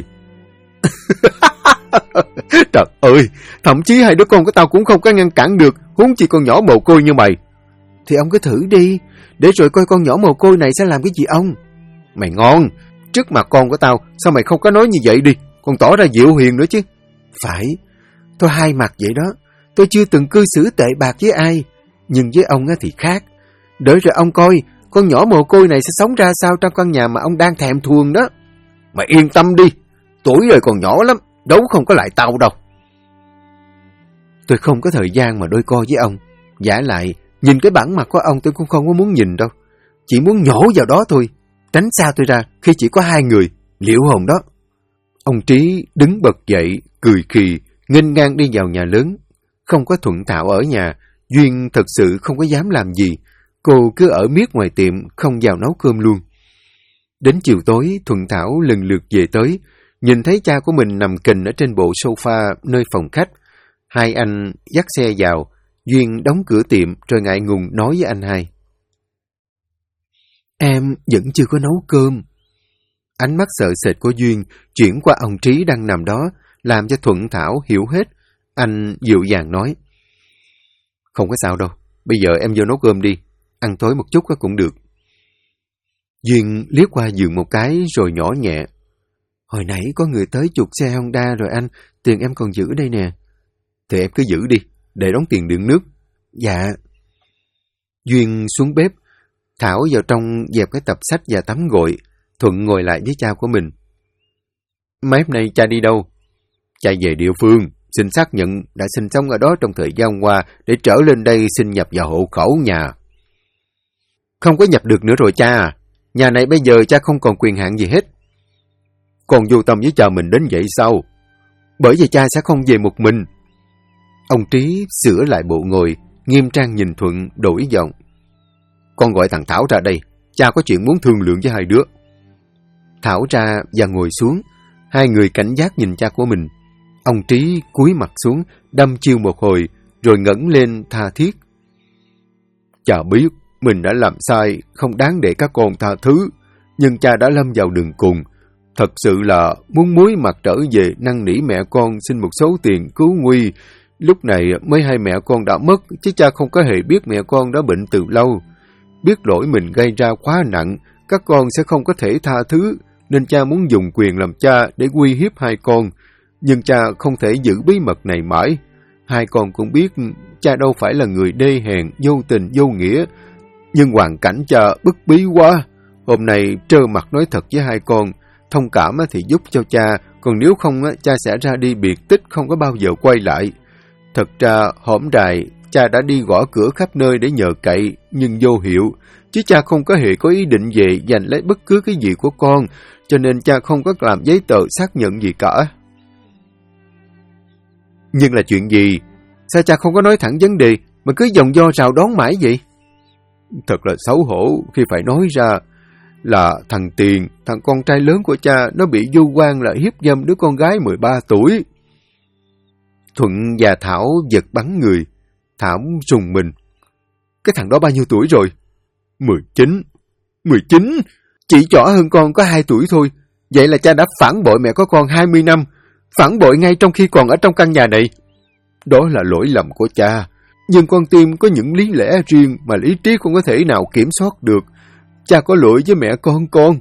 Trời ơi, thậm chí hai đứa con của tao cũng không có ngăn cản được, huống chi con nhỏ mồ côi như mày. Thì ông cứ thử đi, để rồi coi con nhỏ mồ côi này sẽ làm cái gì ông. Mày ngon, trước mặt con của tao, sao mày không có nói như vậy đi, còn tỏ ra dịu hiền nữa chứ. Phải, tôi hai mặt vậy đó, tôi chưa từng cư xử tệ bạc với ai, nhưng với ông thì khác. Đợi rồi ông coi, con nhỏ mồ côi này sẽ sống ra sao trong căn nhà mà ông đang thèm thuồng đó. Mày yên tâm đi, tuổi đời còn nhỏ lắm, đấu không có lại tao đâu. Tôi không có thời gian mà đôi co với ông. Vả lại, nhìn cái bản mặt của ông tôi cũng không có muốn nhìn đâu. Chỉ muốn nhổ vào đó thôi, tránh xa tôi ra khi chỉ có hai người, liệu hồn đó. Ông Trí đứng bật dậy, cười khì, nghênh ngang đi vào nhà lớn. Không có Thuận Thảo ở nhà, Duyên thật sự không có dám làm gì. Cô cứ ở miết ngoài tiệm, không vào nấu cơm luôn. Đến chiều tối, Thuận Thảo lần lượt về tới, nhìn thấy cha của mình nằm kình ở trên bộ sofa nơi phòng khách. Hai anh dắt xe vào, Duyên đóng cửa tiệm rồi ngại ngùng nói với anh hai. Em vẫn chưa có nấu cơm. Ánh mắt sợ sệt của Duyên chuyển qua ông Trí đang nằm đó, làm cho Thuận Thảo hiểu hết. Anh dịu dàng nói. Không có sao đâu, bây giờ em vô nấu cơm đi, ăn tối một chút cũng được. Duyên liếc qua giường một cái rồi nhỏ nhẹ. Hồi nãy có người tới chuộc xe Honda rồi anh, tiền em còn giữ đây nè. Thì em cứ giữ đi, để đóng tiền điện nước. Dạ. Duyên xuống bếp, Thảo vào trong dẹp cái tập sách và tắm gội. Thuận ngồi lại với cha của mình. Mấy hôm nay cha đi đâu? Cha về địa phương, xin xác nhận đã sinh sống ở đó trong thời gian qua để trở lên đây xin nhập vào hộ khẩu nhà. Không có nhập được nữa rồi cha à. Nhà này bây giờ cha không còn quyền hạn gì hết. Còn vô tâm với cha mình đến vậy sao? Bởi vì cha sẽ không về một mình. Ông Trí sửa lại bộ ngồi, nghiêm trang nhìn Thuận đổi giọng. Con gọi thằng Thảo ra đây, cha có chuyện muốn thương lượng với hai đứa. Thảo ra và ngồi xuống, hai người cảnh giác nhìn cha của mình. Ông Trí cúi mặt xuống, đâm chiêu một hồi, rồi ngẩng lên tha thiết. Cha biết mình đã làm sai, không đáng để các con tha thứ, nhưng cha đã lâm vào đường cùng. Thật sự là muốn muối mặt trở về năn nỉ mẹ con xin một số tiền cứu nguy. Lúc này mới hai mẹ con đã mất, chứ cha không có hề biết mẹ con đã bệnh từ lâu. Biết lỗi mình gây ra quá nặng, các con sẽ không có thể tha thứ, nên cha muốn dùng quyền làm cha để uy hiếp hai con. Nhưng cha không thể giữ bí mật này mãi. Hai con cũng biết cha đâu phải là người đê hèn, vô tình, vô nghĩa. Nhưng hoàn cảnh cha bức bí quá. Hôm nay trơ mặt nói thật với hai con. Thông cảm thì giúp cho cha, còn nếu không cha sẽ ra đi biệt tích, không có bao giờ quay lại. Thật ra hổm đài cha đã đi gõ cửa khắp nơi để nhờ cậy, nhưng vô hiệu. Chứ cha không có hề có ý định về giành lấy bất cứ cái gì của con, cho nên cha không có làm giấy tờ xác nhận gì cả. Nhưng là chuyện gì? Sao cha không có nói thẳng vấn đề, mà cứ vòng vo rào đón mãi vậy? Thật là xấu hổ khi phải nói ra là thằng Tiền, thằng con trai lớn của cha, nó bị vu oan là hiếp dâm đứa con gái 13 tuổi. Thuận và Thảo giật bắn người. Thảo rùng mình. Cái thằng đó bao nhiêu tuổi rồi? 19. 19? Chỉ nhỏ hơn con có 2 tuổi thôi. Vậy là cha đã phản bội mẹ có con 20 năm. Phản bội ngay trong khi còn ở trong căn nhà này. Đó là lỗi lầm của cha. Nhưng con tim có những lý lẽ riêng mà lý trí không có thể nào kiểm soát được. Cha có lỗi với mẹ con.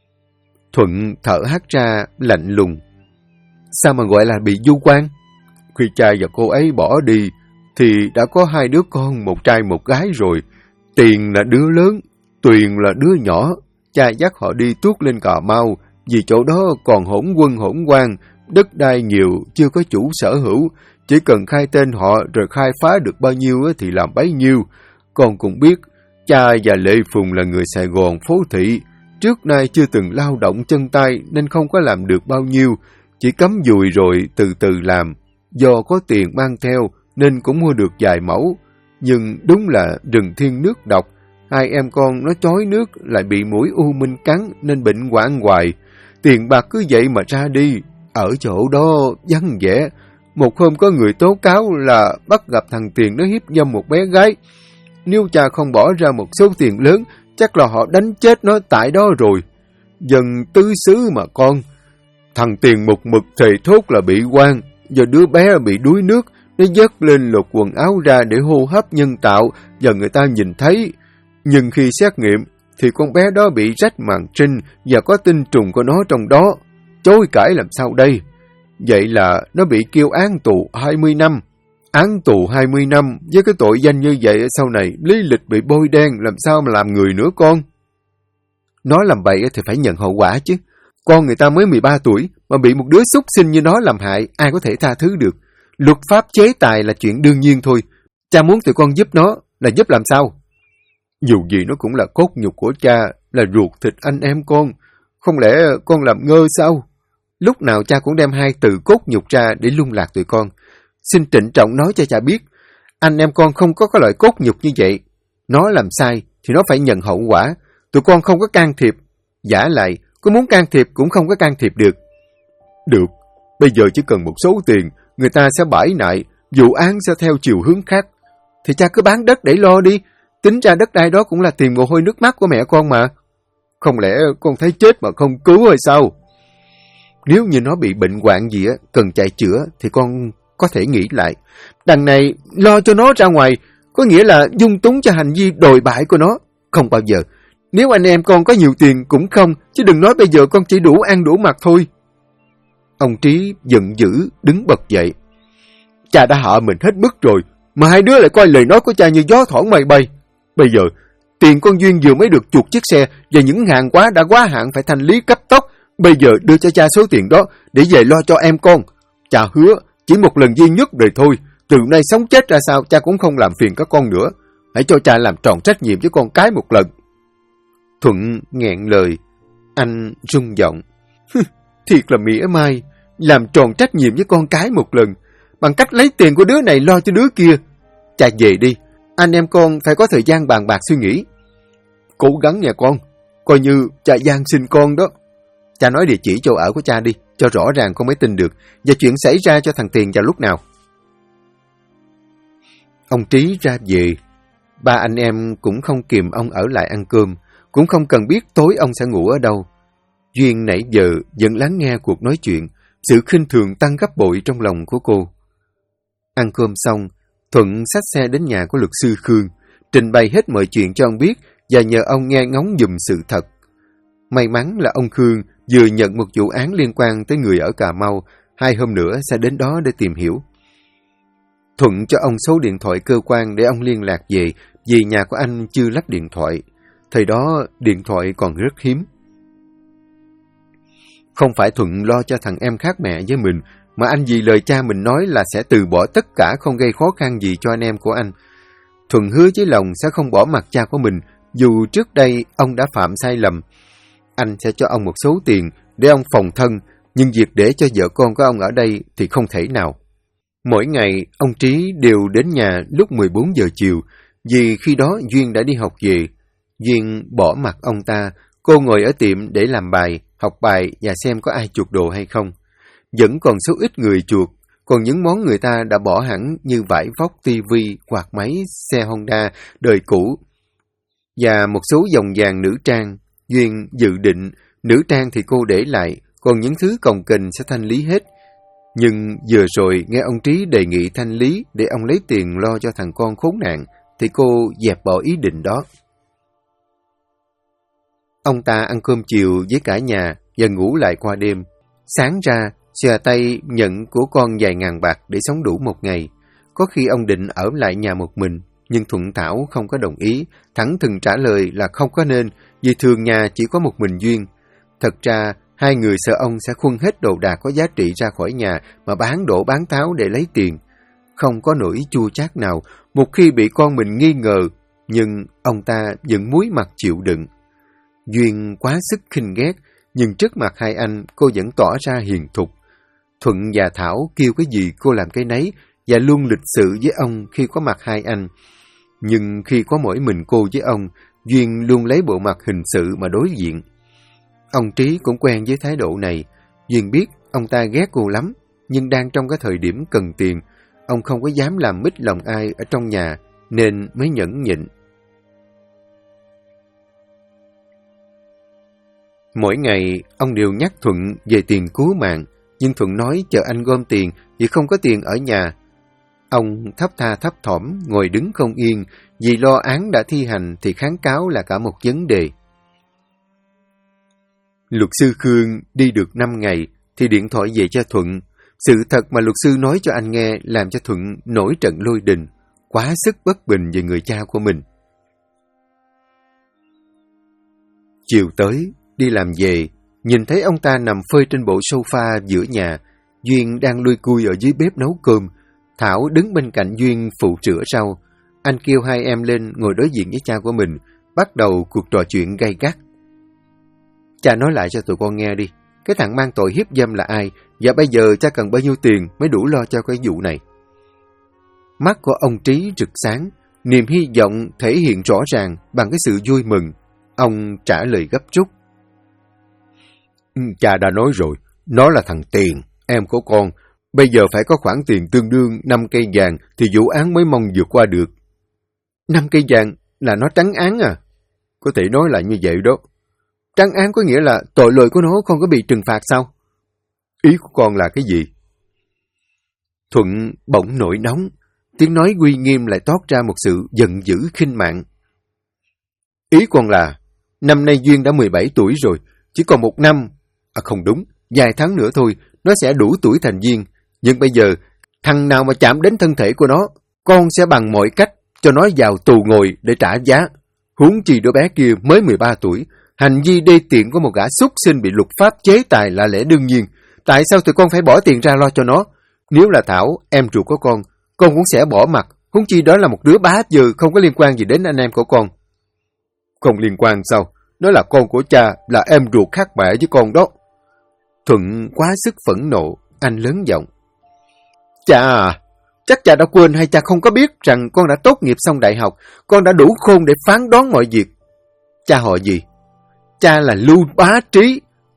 Thuận thở hắt ra lạnh lùng. Sao mà gọi là bị vu oan? Khi cha và cô ấy bỏ đi thì đã có 2 đứa con, một trai một gái rồi. Tiền là đứa lớn, Tuyền là đứa nhỏ. Cha dắt họ đi tuốt lên Cà Mau, vì chỗ đó còn hỗn quân hỗn quan, đất đai nhiều, chưa có chủ sở hữu. Chỉ cần khai tên họ rồi khai phá được bao nhiêu thì làm bấy nhiêu. Con cũng biết, cha và Lệ Phùng là người Sài Gòn phố thị. Trước nay chưa từng lao động chân tay nên không có làm được bao nhiêu. Chỉ cắm dùi rồi từ từ làm. Do có tiền mang theo nên cũng mua được vài mẫu. Nhưng đúng là rừng thiên nước độc. 2 em con nó chói nước lại bị muỗi u minh cắn nên bệnh hoạn hoài. Tiền bạc cứ vậy mà ra đi. Ở chỗ đó vắng vẻ. Một hôm có người tố cáo là bắt gặp thằng Tiền nó hiếp dâm một bé gái. Nếu cha không bỏ ra một số tiền lớn, chắc là họ đánh chết nó tại đó rồi. Dân tứ xứ mà con. Thằng Tiền một mực thề thốt là bị oan. Giờ đứa bé bị đuối nước, nó vớt lên lột quần áo ra để hô hấp nhân tạo và người ta nhìn thấy. Nhưng khi xét nghiệm thì con bé đó bị rách màng trinh và có tinh trùng của nó trong đó. Chối cãi làm sao đây? Vậy là nó bị kêu án tù 20 năm. Án tù 20 năm với cái tội danh như vậy sau này lý lịch bị bôi đen, làm sao mà làm người nữa con? Nó làm bậy thì phải nhận hậu quả chứ. Con người ta mới 13 tuổi mà bị một đứa xúc sinh như nó làm hại, ai có thể tha thứ được. Luật pháp chế tài là chuyện đương nhiên thôi. Cha muốn tụi con giúp nó là giúp làm sao? Dù gì nó cũng là cốt nhục của cha, là ruột thịt anh em con. Không lẽ con làm ngơ sao? Lúc nào cha cũng đem 2 từ cốt nhục ra để lung lạc tụi con. Xin trịnh trọng nói cho cha biết, anh em con không có cái loại cốt nhục như vậy. Nó làm sai thì nó phải nhận hậu quả. Tụi con không có can thiệp. Vả lại, có muốn can thiệp cũng không có can thiệp được. Được, bây giờ chỉ cần một số tiền, người ta sẽ bãi nại, vụ án sẽ theo chiều hướng khác. Thì cha cứ bán đất để lo đi. Tính ra đất đai đó cũng là tiền mồ hôi nước mắt của mẹ con mà. Không lẽ con thấy chết mà không cứu hay sao? Nếu như nó bị bệnh hoạn gì cần chạy chữa thì con có thể nghĩ lại. Đằng này lo cho nó ra ngoài, có nghĩa là dung túng cho hành vi đồi bại của nó. Không bao giờ. Nếu anh em con có nhiều tiền cũng không, chứ đừng nói bây giờ con chỉ đủ ăn đủ mặc thôi. Ông Trí giận dữ đứng bật dậy. Cha đã hạ mình hết mức rồi, mà 2 đứa lại coi lời nói của cha như gió thoảng mây bay. Bây giờ, tiền con Duyên vừa mới được chuộc chiếc xe và những hàng hóa đã quá hạn phải thanh lý cấp tốc. Bây giờ đưa cho cha số tiền đó để về lo cho em con. Cha hứa chỉ một lần duy nhất đời thôi. Từ nay sống chết ra sao cha cũng không làm phiền các con nữa. Hãy cho cha làm tròn trách nhiệm với con cái một lần. Thuận nghẹn lời. Anh rung giọng. Thiệt là mỉa mai. Làm tròn trách nhiệm với con cái một lần bằng cách lấy tiền của đứa này lo cho đứa kia. Cha về đi. Anh em con phải có thời gian bàn bạc suy nghĩ. Cố gắng nha con. Coi như cha gian xin con đó. Cha nói địa chỉ chỗ ở của cha đi. cho rõ ràng con mới tin được. Và chuyện xảy ra cho thằng Tiền vào lúc nào? Ông Trí ra về. Ba anh em cũng không kìm ông ở lại ăn cơm, cũng không cần biết tối ông sẽ ngủ ở đâu. Duyên nãy giờ vẫn lắng nghe cuộc nói chuyện, sự khinh thường tăng gấp bội trong lòng của cô. Ăn cơm xong, Thuận xách xe đến nhà của luật sư Khương, trình bày hết mọi chuyện cho ông biết và nhờ ông nghe ngóng giùm sự thật. May mắn là ông Khương vừa nhận một vụ án liên quan tới người ở Cà Mau, 2 hôm nữa sẽ đến đó để tìm hiểu. Thuận cho ông số điện thoại cơ quan để ông liên lạc về, vì nhà của anh chưa lắp điện thoại. Thời đó điện thoại còn rất hiếm. Không phải Thuận lo cho thằng em khác mẹ với mình, mà anh vì lời cha mình nói là sẽ từ bỏ tất cả, không gây khó khăn gì cho anh em của anh. Thuận hứa với lòng sẽ không bỏ mặt cha của mình, dù trước đây ông đã phạm sai lầm. Anh sẽ cho ông một số tiền để ông phòng thân, nhưng việc để cho vợ con của ông ở đây thì không thể nào. Mỗi ngày, ông Trí đều đến nhà lúc 14 giờ chiều, vì khi đó Duyên đã đi học về. Duyên bỏ mặc ông ta, cô ngồi ở tiệm để làm bài, học bài và xem có ai chuộc đồ hay không. Vẫn còn số ít người chuộc, còn những món người ta đã bỏ hẳn như vải vóc, tivi, quạt máy, xe Honda, đời cũ. Và một số dòng vàng nữ trang. Duyên dự định nữ trang thì cô để lại, còn những thứ cồng kềnh sẽ thanh lý hết. Nhưng vừa rồi nghe ông Trí đề nghị thanh lý để ông lấy tiền lo cho thằng con khốn nạn, thì cô dẹp bỏ ý định đó. Ông ta ăn cơm chiều với cả nhà và ngủ lại qua đêm. Sáng ra, xòe tay nhận của con vài ngàn bạc để sống đủ một ngày. Có khi ông định ở lại nhà một mình, nhưng Thuận Thảo không có đồng ý, thẳng thừng trả lời là không có nên, vì thường nhà chỉ có một mình Duyên. Thật ra, hai người sợ ông sẽ khuân hết đồ đạc có giá trị ra khỏi nhà mà bán đổ bán tháo để lấy tiền. Không có nỗi chua chát nào một khi bị con mình nghi ngờ, nhưng ông ta vẫn muối mặt chịu đựng. Duyên quá sức khinh ghét, nhưng trước mặt hai anh cô vẫn tỏ ra hiền thục. Thuận và Thảo kêu cái gì cô làm cái nấy và luôn lịch sự với ông khi có mặt hai anh. Nhưng khi có mỗi mình cô với ông, Duyên luôn lấy bộ mặt hình sự mà đối diện. Ông Trí cũng quen với thái độ này. Duyên biết ông ta ghét cô lắm, nhưng đang trong cái thời điểm cần tiền, ông không có dám làm mít lòng ai ở trong nhà, nên mới nhẫn nhịn. Mỗi ngày, ông đều nhắc Thuận về tiền cứu mạng, nhưng Thuận nói chờ anh gom tiền vì không có tiền ở nhà. Ông thấp tha thấp thỏm, ngồi đứng không yên, vì lo án đã thi hành thì kháng cáo là cả một vấn đề. Luật sư Khương đi được 5 ngày thì điện thoại về cho Thuận. Sự thật mà luật sư nói cho anh nghe làm cho Thuận nổi trận lôi đình, quá sức bất bình về người cha của mình. Chiều tới, đi làm về, nhìn thấy ông ta nằm phơi trên bộ sofa giữa nhà. Duyên đang lui cui ở dưới bếp nấu cơm. Thảo đứng bên cạnh Duyên phụ rửa rau. Anh kêu hai em lên ngồi đối diện với cha của mình, bắt đầu cuộc trò chuyện gay gắt. Cha nói lại cho tụi con nghe đi, cái thằng mang tội hiếp dâm là ai, và bây giờ cha cần bao nhiêu tiền mới đủ lo cho cái vụ này. Mắt của ông Trí rực sáng, niềm hy vọng thể hiện rõ ràng bằng cái sự vui mừng. Ông trả lời gấp rút. Cha đã nói rồi, nó là thằng Tiền, em của con. Bây giờ phải có khoản tiền tương đương 5 cây vàng thì vụ án mới mong vượt qua được. 5 cây vàng là nó trắng án à? Có thể nói là như vậy đó. Trắng án có nghĩa là tội lỗi của nó không có bị trừng phạt sao? Ý của con là cái gì? Thuận bỗng nổi nóng, tiếng nói uy nghiêm lại toát ra một sự giận dữ khinh mạng. Ý con là, năm nay Duyên đã 17 tuổi rồi, chỉ còn 1 năm, không đúng, vài tháng nữa thôi, nó sẽ đủ tuổi thành viên. Nhưng bây giờ, thằng nào mà chạm đến thân thể của nó, con sẽ bằng mọi cách cho nó vào tù ngồi để trả giá. Huống chi đứa bé kia mới 13 tuổi, hành vi đê tiện của một gã súc sinh bị luật pháp chế tài là lẽ đương nhiên. Tại sao tụi con phải bỏ tiền ra lo cho nó? Nếu là Thảo, em ruột của con cũng sẽ bỏ mặt. Huống chi đó là một đứa bá dừ không có liên quan gì đến anh em của con. Không liên quan sao? Nó là con của cha, là em ruột khác mẹ với con đó. Thuận quá sức phẫn nộ, anh lớn giọng. Cha à, chắc cha đã quên hay cha không có biết rằng con đã tốt nghiệp xong đại học, con đã đủ khôn để phán đoán mọi việc. Cha họ gì? Cha là Lưu Bá Trí,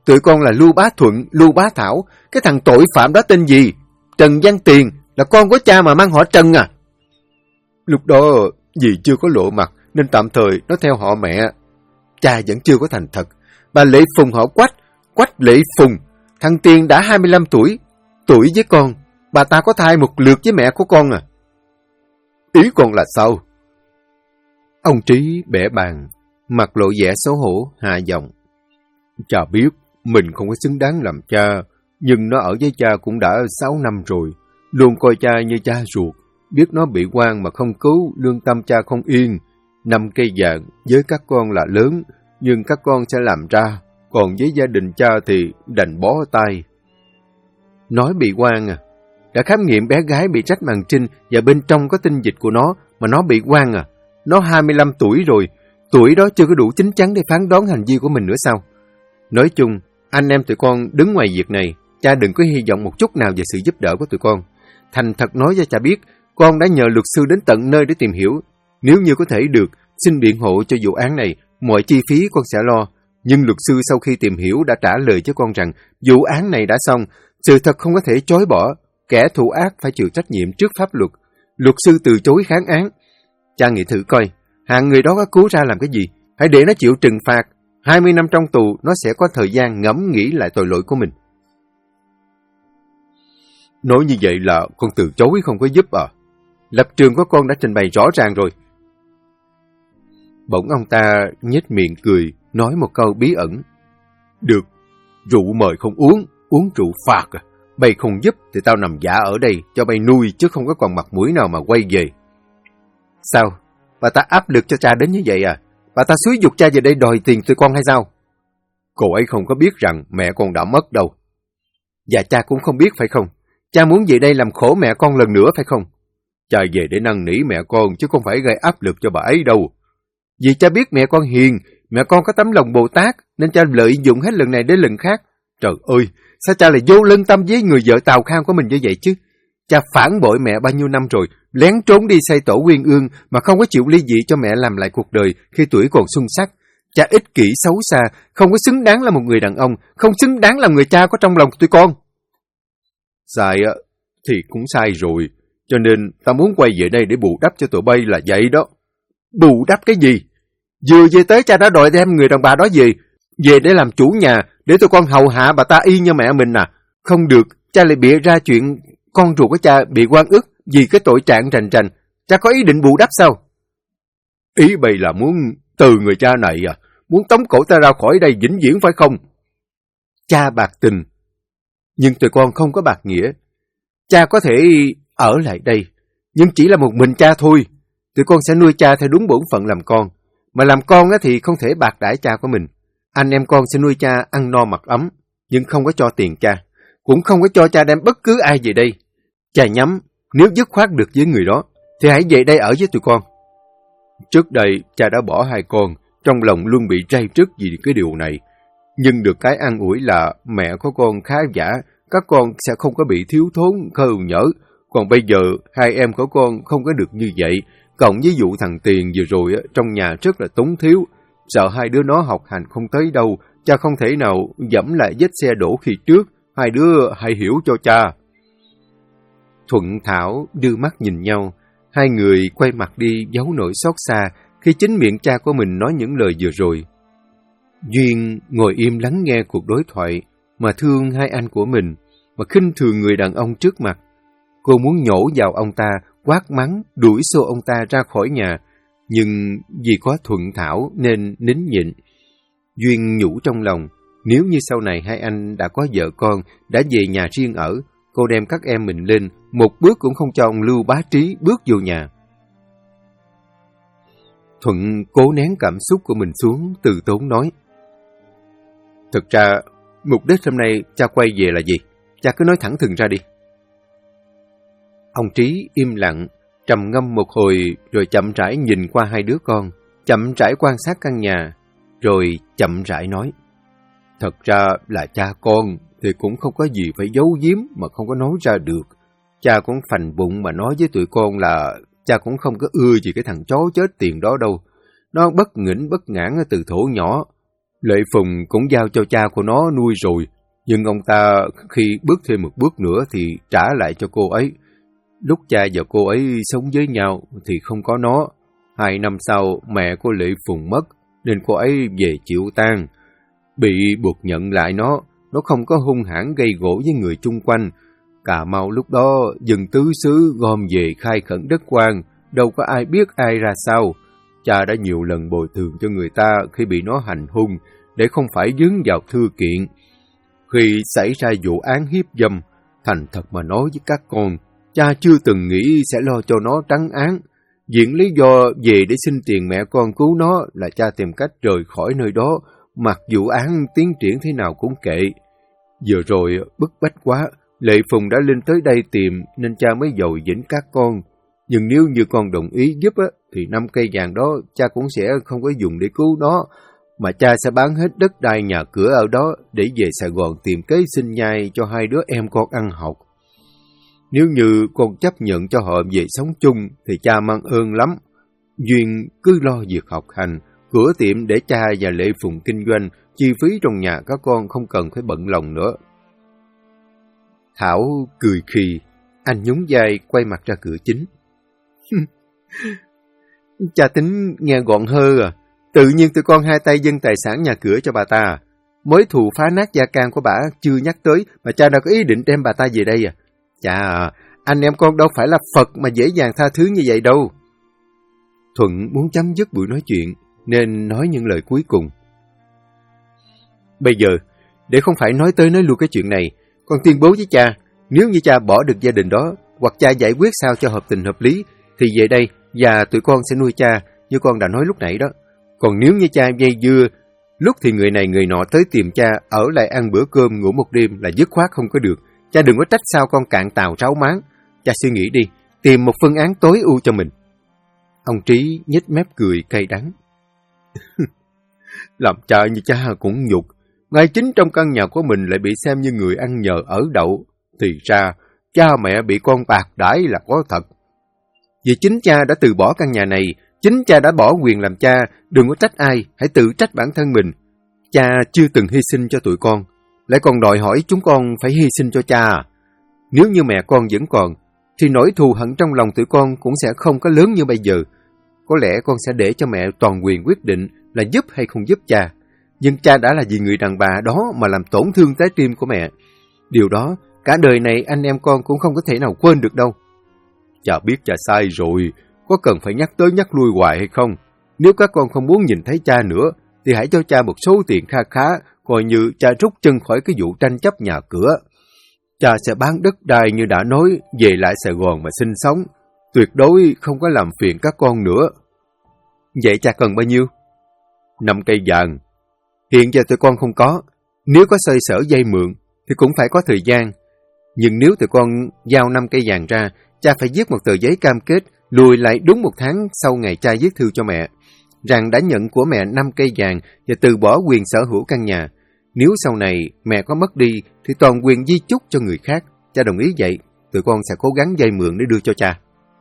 Tụi con là Lưu Bá Thuận, Lưu Bá Thảo. Cái thằng tội phạm đó tên gì? Trần Văn Tiền, là con của cha mà mang họ Trần à? Lúc đó dì chưa có lộ mặt nên tạm thời nó theo họ mẹ. Cha vẫn chưa có thành thật. Bà Lệ Phùng họ Quách, Quách Lệ Phùng. Thằng Tiền đã 25 tuổi, tuổi với con. Bà ta có thai một lượt với mẹ của con à? Ý con là sao? Ông Trí bẻ bàn, mặt lộ vẻ xấu hổ, hạ giọng. Cha biết mình không có xứng đáng làm cha, nhưng nó ở với cha cũng đã 6 năm rồi. Luôn coi cha như cha ruột. Biết nó bị oan mà không cứu, lương tâm cha không yên. 5 cây vàng với các con là lớn, nhưng các con sẽ làm ra. Còn với gia đình cha thì đành bó tay. Nói bị oan à? Đã khám nghiệm bé gái bị rách màng trinh và bên trong có tinh dịch của nó mà nó bị oan à? Nó 25 tuổi rồi, tuổi đó chưa có đủ chín chắn để phán đoán hành vi của mình nữa sao? Nói chung, anh em tụi con đứng ngoài việc này, cha đừng có hy vọng một chút nào về sự giúp đỡ của tụi con. Thành thật nói cho cha biết, con đã nhờ luật sư đến tận nơi để tìm hiểu. Nếu như có thể được, xin biện hộ cho vụ án này, mọi chi phí con sẽ lo. Nhưng luật sư sau khi tìm hiểu đã trả lời cho con rằng vụ án này đã xong, sự thật không có thể chối bỏ, kẻ thù ác phải chịu trách nhiệm trước pháp luật. Luật sư từ chối kháng án. Cha nghĩ thử coi, hạng người đó có cứu ra làm cái gì? Hãy để nó chịu trừng phạt. 20 năm trong tù, nó sẽ có thời gian ngẫm nghĩ lại tội lỗi của mình. Nói như vậy là con từ chối không có giúp à? Lập trường của con đã trình bày rõ ràng rồi. Bỗng ông ta nhếch miệng cười, nói một câu bí ẩn. Được, rượu mời không uống, uống rượu phạt à? Bay không giúp thì tao nằm giả ở đây cho bay nuôi chứ không có còn mặt mũi nào mà quay về. Sao? Bà ta áp lực cho cha đến như vậy à? Bà ta xúi giục cha về đây đòi tiền tụi con hay sao? Cô ấy không có biết rằng mẹ con đã mất đâu. Và cha cũng không biết phải không? Cha muốn về đây làm khổ mẹ con lần nữa phải không? Cha về để năn nỉ mẹ con chứ không phải gây áp lực cho bà ấy đâu. Vì cha biết mẹ con hiền, mẹ con có tấm lòng Bồ Tát nên cha lợi dụng hết lần này đến lần khác. Trời ơi, sao cha lại vô lương tâm với người vợ tào khang của mình như vậy chứ? Cha phản bội mẹ bao nhiêu năm rồi, lén trốn đi xây tổ Uyên Ương mà không có chịu ly dị cho mẹ làm lại cuộc đời khi tuổi còn xuân sắc. Cha ích kỷ xấu xa, không có xứng đáng là một người đàn ông, không xứng đáng là người cha có trong lòng tụi con. Sai thì cũng sai rồi, cho nên ta muốn quay về đây để bù đắp cho tụi bay là vậy đó. Bù đắp cái gì? Vừa về tới cha đã đòi đem người đàn bà đó về để làm chủ nhà, để tụi con hầu hạ bà ta y như mẹ mình à? Không được, cha lại bịa ra chuyện con ruột của cha bị oan ức vì cái tội trạng rành rành. Cha có ý định bù đắp sao? Ý bây là muốn từ người cha này à? Muốn tống cổ ta ra khỏi đây vĩnh viễn phải không? Cha bạc tình, nhưng tụi con không có bạc nghĩa. Cha có thể ở lại đây, nhưng chỉ là một mình cha thôi. Tụi con sẽ nuôi cha theo đúng bổn phận làm con. Mà làm con thì không thể bạc đãi cha của mình. Anh em con sẽ nuôi cha ăn no mặc ấm, nhưng không có cho tiền cha. Cũng không có cho cha đem bất cứ ai về đây. Cha nhắm, nếu dứt khoát được với người đó, thì hãy về đây ở với tụi con. Trước đây, cha đã bỏ hai con, trong lòng luôn bị ray rứt vì cái điều này. Nhưng được cái an ủi là mẹ của con khá giả, các con sẽ không có bị thiếu thốn, khờ nhỡ. Còn bây giờ, hai em của con không có được như vậy. Cộng với vụ thằng Tiền vừa rồi, trong nhà rất là túng thiếu. Sợ hai đứa nó học hành không tới đâu, cha không thể nào dẫm lại vết xe đổ khi trước. Hai đứa hãy hiểu cho cha. Thuận Thảo đưa mắt nhìn nhau. Hai người quay mặt đi giấu nỗi xót xa khi chính miệng cha của mình nói những lời vừa rồi. Duyên ngồi im lắng nghe cuộc đối thoại mà thương hai anh của mình, mà khinh thường người đàn ông trước mặt. Cô muốn nhổ vào ông ta, quát mắng, đuổi xô ông ta ra khỏi nhà, nhưng vì có Thuận Thảo nên nín nhịn. Duyên nhủ trong lòng, nếu như sau này hai anh đã có vợ con, đã về nhà riêng ở, cô đem các em mình lên, một bước cũng không cho ông Lưu Bá Trí bước vô nhà. Thuận cố nén cảm xúc của mình xuống, từ tốn nói. Thực ra, mục đích hôm nay cha quay về là gì? Cha cứ nói thẳng thừng ra đi. Ông Trí im lặng, trầm ngâm một hồi rồi chậm rãi nhìn qua hai đứa con, chậm rãi quan sát căn nhà, rồi chậm rãi nói. Thật ra là cha con thì cũng không có gì phải giấu giếm mà không có nói ra được. Cha cũng phành bụng mà nói với tụi con là cha cũng không có ưa gì cái thằng chó chết tiền đó đâu. Nó bất nghỉnh bất ngãn từ thuở nhỏ. Lệ Phùng cũng giao cho cha của nó nuôi rồi, nhưng ông ta khi bước thêm một bước nữa thì trả lại cho cô ấy. Lúc cha và cô ấy sống với nhau thì không có nó. 2 năm sau, mẹ của Lệ Phùng mất, nên cô ấy về chịu tang. Bị buộc nhận lại nó không có hung hãn gây gổ với người chung quanh. Cà Mau lúc đó dân tứ xứ gom về khai khẩn đất quan, đâu có ai biết ai ra sao. Cha đã nhiều lần bồi thường cho người ta khi bị nó hành hung, để không phải vướng vào thư kiện. Khi xảy ra vụ án hiếp dâm, thành thật mà nói với các con, cha chưa từng nghĩ sẽ lo cho nó trắng án. Viện lý do về để xin tiền mẹ con cứu nó là cha tìm cách rời khỏi nơi đó, mặc vụ án tiến triển thế nào cũng kệ. Vừa rồi bức bách quá, Lệ Phùng đã lên tới đây tìm nên cha mới dội dĩnh các con. Nhưng nếu như con đồng ý giúp thì 5 cây vàng đó cha cũng sẽ không có dùng để cứu nó, mà cha sẽ bán hết đất đai nhà cửa ở đó để về Sài Gòn tìm kế sinh nhai cho 2 đứa em con ăn học. Nếu như con chấp nhận cho họ về sống chung thì cha mang ơn lắm. Duyên cứ lo việc học hành, cửa tiệm để cha và Lệ Phùng kinh doanh, chi phí trong nhà các con không cần phải bận lòng nữa. Thảo cười khì, anh nhún vai quay mặt ra cửa chính. Cha tính nghe gọn hơ à, tự nhiên tụi con 2 tay dâng tài sản nhà cửa cho bà ta. Mối thù phá nát gia can của bà chưa nhắc tới mà cha đã có ý định đem bà ta về đây à. Chà, anh em con đâu phải là Phật mà dễ dàng tha thứ như vậy đâu. Thuận muốn chấm dứt buổi nói chuyện nên nói những lời cuối cùng. Bây giờ, để không phải nói tới nói lui cái chuyện này, con tuyên bố với cha, nếu như cha bỏ được gia đình đó, hoặc cha giải quyết sao cho hợp tình hợp lý, thì về đây và tụi con sẽ nuôi cha, như con đã nói lúc nãy đó. Còn nếu như cha dây dưa, lúc thì người này người nọ tới tìm cha, ở lại ăn bữa cơm ngủ một đêm là dứt khoát không có được. Cha đừng có trách sao con cạn tàu ráo máng. Cha suy nghĩ đi, tìm một phương án tối ưu cho mình. Ông Trí nhếch mép cười cay đắng. Làm cha như cha cũng nhục. Ngay chính trong căn nhà của mình lại bị xem như người ăn nhờ ở đậu. Thì ra, cha mẹ bị con bạc đãi là có thật. Vì chính cha đã từ bỏ căn nhà này, chính cha đã bỏ quyền làm cha, đừng có trách ai, hãy tự trách bản thân mình. Cha chưa từng hy sinh cho tụi con, lại còn đòi hỏi chúng con phải hy sinh cho cha. Nếu như mẹ con vẫn còn, thì nỗi thù hận trong lòng tụi con cũng sẽ không có lớn như bây giờ. Có lẽ con sẽ để cho mẹ toàn quyền quyết định là giúp hay không giúp cha. Nhưng cha đã là vì người đàn bà đó mà làm tổn thương trái tim của mẹ. Điều đó, cả đời này anh em con cũng không có thể nào quên được đâu. Cha biết cha sai rồi, có cần phải nhắc tới nhắc lui hoài hay không? Nếu các con không muốn nhìn thấy cha nữa, thì hãy cho cha một số tiền kha khá, coi như cha rút chân khỏi cái vụ tranh chấp nhà cửa. Cha sẽ bán đất đai như đã nói, về lại Sài Gòn mà sinh sống. Tuyệt đối không có làm phiền các con nữa. Vậy cha cần bao nhiêu? 5 cây vàng. Hiện giờ tụi con không có. Nếu có xoay sở vay mượn, thì cũng phải có thời gian. Nhưng nếu tụi con giao 5 cây vàng ra, cha phải viết một tờ giấy cam kết, lùi lại đúng 1 tháng sau ngày cha viết thư cho mẹ, rằng đã nhận của mẹ 5 cây vàng và từ bỏ quyền sở hữu căn nhà. Nếu sau này mẹ có mất đi, thì toàn quyền di chúc cho người khác. Cha đồng ý vậy, tụi con sẽ cố gắng vay mượn để đưa cho cha.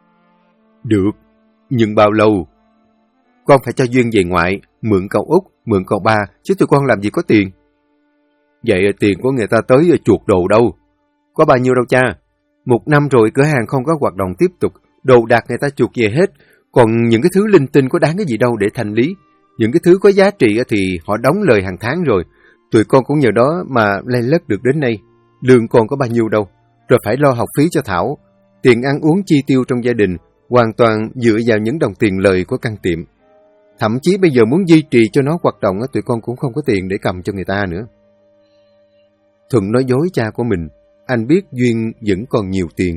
Được, nhưng bao lâu? Con phải cho Duyên về ngoại, mượn cậu Út, mượn cậu Ba, chứ tụi con làm gì có tiền. Vậy tiền của người ta tới chuột đồ đâu? Có bao nhiêu đâu cha. 1 năm rồi cửa hàng không có hoạt động tiếp tục, đồ đạc người ta chuột về hết. Còn những cái thứ linh tinh có đáng cái gì đâu để thanh lý. Những cái thứ có giá trị thì họ đóng lời hàng tháng rồi. Tụi con cũng nhờ đó mà lay lất được đến nay. Lương con có bao nhiêu đâu. Rồi phải lo học phí cho Thảo. Tiền ăn uống chi tiêu trong gia đình hoàn toàn dựa vào những đồng tiền lời của căn tiệm. Thậm chí bây giờ muốn duy trì cho nó hoạt động, tụi con cũng không có tiền để cầm cho người ta nữa. Thuận nói dối cha của mình. Anh biết Duyên vẫn còn nhiều tiền,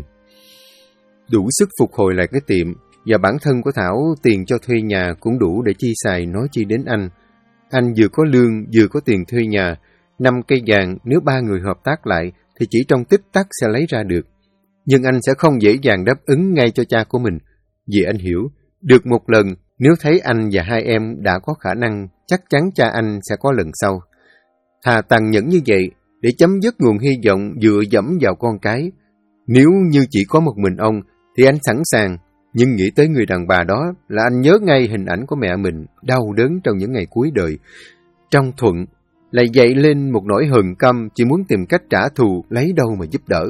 đủ sức phục hồi lại cái tiệm, và bản thân của Thảo tiền cho thuê nhà cũng đủ để chi xài, nói chi đến anh. Anh vừa có lương vừa có tiền thuê nhà. 5 cây vàng nếu 3 người hợp tác lại thì chỉ trong tích tắc sẽ lấy ra được. Nhưng anh sẽ không dễ dàng đáp ứng ngay cho cha của mình, vì anh hiểu được một lần, nếu thấy anh và 2 em đã có khả năng, chắc chắn cha anh sẽ có lần sau. Thà tàn nhẫn như vậy để chấm dứt nguồn hy vọng dựa dẫm vào con cái. Nếu như chỉ có một mình ông thì anh sẵn sàng, nhưng nghĩ tới người đàn bà đó là anh nhớ ngay hình ảnh của mẹ mình đau đớn trong những ngày cuối đời. trong Thuận lại dậy lên một nỗi hờn căm, chỉ muốn tìm cách trả thù, lấy đâu mà giúp đỡ.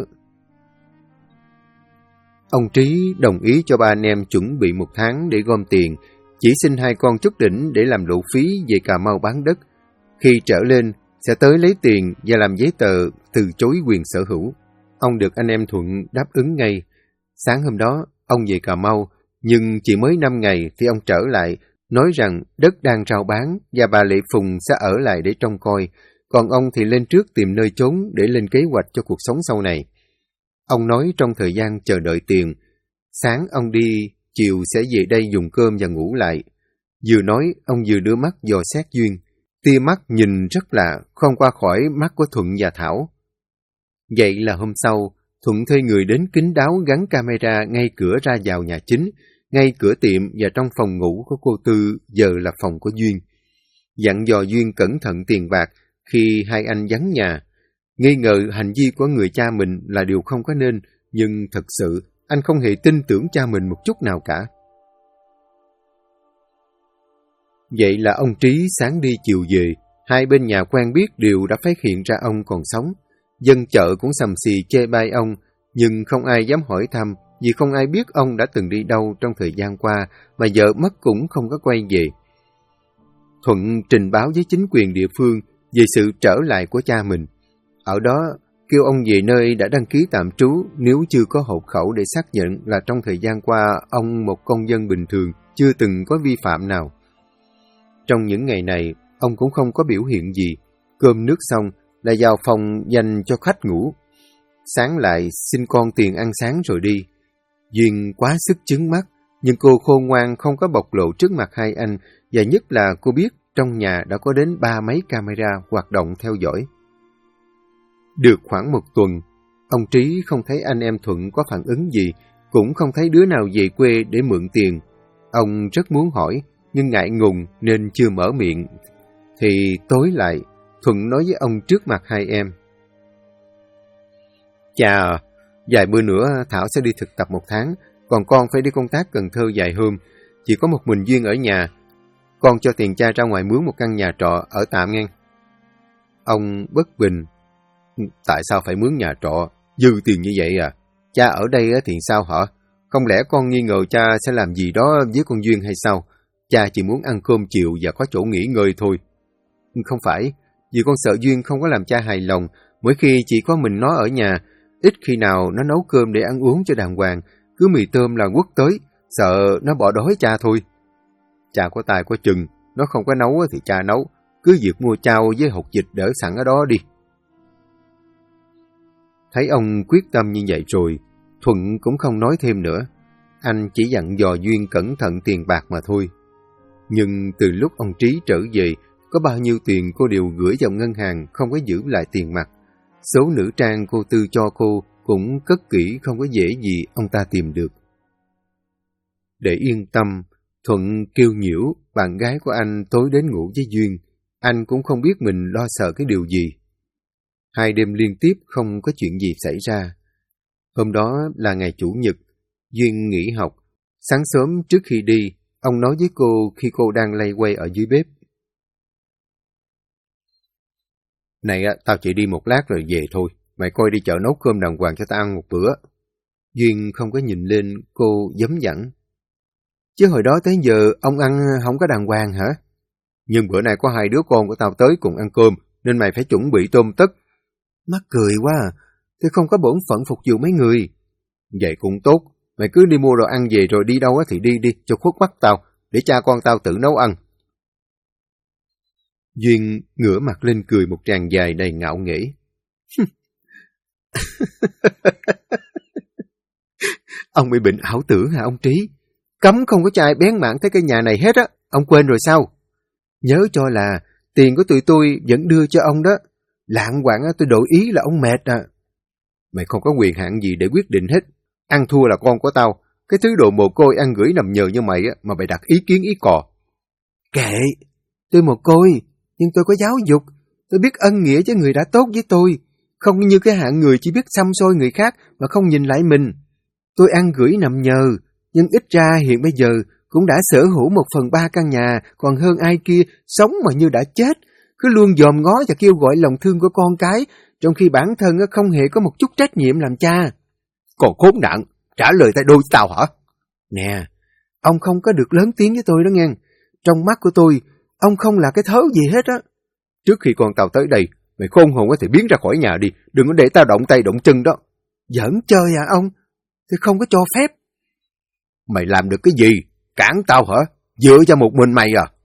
Ông Trí đồng ý cho ba anh em chuẩn bị 1 tháng để gom tiền, chỉ xin 2 con Trúc Đỉnh để làm lộ phí về Cà Mau bán đất. Khi trở lên, sẽ tới lấy tiền và làm giấy tờ từ chối quyền sở hữu. Ông được anh em Thuận đáp ứng ngay. Sáng hôm đó, ông về Cà Mau, nhưng chỉ mới 5 ngày thì ông trở lại, nói rằng đất đang rao bán và bà Lệ Phùng sẽ ở lại để trông coi, còn ông thì lên trước tìm nơi trốn để lên kế hoạch cho cuộc sống sau này. Ông nói trong thời gian chờ đợi tiền, sáng ông đi, chiều sẽ về đây dùng cơm và ngủ lại. Vừa nói, ông vừa đưa mắt dò xét Duyên. Tia mắt nhìn rất lạ, không qua khỏi mắt của Thuận và Thảo. Vậy là hôm sau, Thuận thuê người đến kín đáo gắn camera ngay cửa ra vào nhà chính, ngay cửa tiệm và trong phòng ngủ của cô Tư, giờ là phòng của Duyên. Dặn dò Duyên cẩn thận tiền bạc khi hai anh vắng nhà. Nghi ngờ hành vi của người cha mình là điều không có nên, nhưng thật sự anh không hề tin tưởng cha mình một chút nào cả. Vậy là ông Trí sáng đi chiều về, hai bên nhà quen biết đều đã phát hiện ra ông còn sống. Dân chợ cũng sầm xì chê bai ông, nhưng không ai dám hỏi thăm, vì không ai biết ông đã từng đi đâu trong thời gian qua, mà vợ mất cũng không có quay về. Thuận trình báo với chính quyền địa phương về sự trở lại của cha mình. Ở đó, kêu ông về nơi đã đăng ký tạm trú nếu chưa có hộ khẩu để xác nhận là trong thời gian qua ông một công dân bình thường, chưa từng có vi phạm nào. Trong những ngày này, ông cũng không có biểu hiện gì. Cơm nước xong, lại vào phòng dành cho khách ngủ. Sáng lại xin con tiền ăn sáng rồi đi. Duyên quá sức trứng mắt, nhưng cô khôn ngoan không có bộc lộ trước mặt hai anh, và nhất là cô biết trong nhà đã có đến 3 máy camera hoạt động theo dõi. Được khoảng 1 tuần, ông Trí không thấy anh em Thuận có phản ứng gì, cũng không thấy đứa nào về quê để mượn tiền. Ông rất muốn hỏi, nhưng ngại ngùng nên chưa mở miệng. Thì tối lại, Thuận nói với ông trước mặt hai em. Chà, vài bữa nữa Thảo sẽ đi thực tập 1 tháng, còn con phải đi công tác Cần Thơ vài hôm. Chỉ có một mình Duyên ở nhà. Con cho tiền cha ra ngoài mướn một căn nhà trọ ở tạm nghe. Ông bất bình. Tại sao phải mướn nhà trọ? Dư tiền như vậy à? Cha ở đây thì sao hả? Không lẽ con nghi ngờ cha sẽ làm gì đó với con Duyên hay sao? Cha chỉ muốn ăn cơm chiều và có chỗ nghỉ ngơi thôi. Không phải, vì con sợ Duyên không có làm cha hài lòng. Mỗi khi chỉ có mình nó ở nhà, ít khi nào nó nấu cơm để ăn uống cho đàng hoàng. Cứ mì tôm là quất tới, sợ nó bỏ đói cha thôi. Cha có tài có chừng, nó không có nấu thì cha nấu. Cứ việc mua chao với hột vịt đỡ sẵn ở đó đi. Thấy ông quyết tâm như vậy rồi, Thuận cũng không nói thêm nữa. Anh chỉ dặn dò Duyên cẩn thận tiền bạc mà thôi. Nhưng từ lúc ông Trí trở về, có bao nhiêu tiền cô đều gửi vào ngân hàng, không có giữ lại tiền mặt. Số nữ trang cô Tư cho cô cũng cất kỹ, không có dễ gì ông ta tìm được. Để yên tâm, Thuận kêu nhiễu bạn gái của anh tối đến ngủ với Duyên. Anh cũng không biết mình lo sợ cái điều gì. 2 đêm liên tiếp không có chuyện gì xảy ra. Hôm đó là ngày Chủ nhật, Duyên nghỉ học. Sáng sớm trước khi đi, ông nói với cô khi cô đang lay quay ở dưới bếp. Này, tao chỉ đi 1 lát rồi về thôi. Mày coi đi chợ nấu cơm đàng hoàng cho tao ăn một bữa. Duyên không có nhìn lên, cô giấm dặn. Chứ hồi đó tới giờ ông ăn không có đàng hoàng hả? Nhưng bữa nay có 2 đứa con của tao tới cùng ăn cơm, nên mày phải chuẩn bị tôm tất. Mắc cười quá à, tôi không có bổn phận phục vụ mấy người. Vậy cũng tốt, mày cứ đi mua đồ ăn về rồi đi đâu thì đi cho khuất mắt tao, để cha con tao tự nấu ăn. Duyên ngửa mặt lên cười một tràng dài đầy ngạo nghễ. Ông bị bệnh ảo tưởng hả ông Trí? Cấm không có cho ai bén mảng tới cái nhà này hết á, ông quên rồi sao? Nhớ cho là tiền của tụi tôi vẫn đưa cho ông đó. Lạng quạng tôi đổi ý là ông mệt à. Mày không có quyền hạn gì để quyết định hết. Ăn thua là con của tao. Cái thứ đồ mồ côi ăn gửi nằm nhờ như mày mà mày đặt ý kiến ý cò. Kệ, tôi mồ côi, nhưng tôi có giáo dục. Tôi biết ân nghĩa với người đã tốt với tôi. Không như cái hạng người chỉ biết xăm xôi người khác mà không nhìn lại mình. Tôi ăn gửi nằm nhờ, nhưng ít ra hiện bây giờ cũng đã sở hữu 1/3 căn nhà, còn hơn ai kia sống mà như đã chết. cứ luôn dòm ngó và kêu gọi lòng thương của con cái, trong khi bản thân không hề có một chút trách nhiệm làm cha. Còn khốn nạn, trả lời tay đôi tao hả? Nè, ông không có được lớn tiếng với tôi đó nghe. Trong mắt của tôi, ông không là cái thớ gì hết á. Trước khi con tao tới đây, mày khôn hồn thì biến ra khỏi nhà đi, đừng có để tao động tay động chân đó. Giỡn chơi à ông? Tôi không có cho phép. Mày làm được cái gì? Cản tao hả? Dựa cho một mình mày à?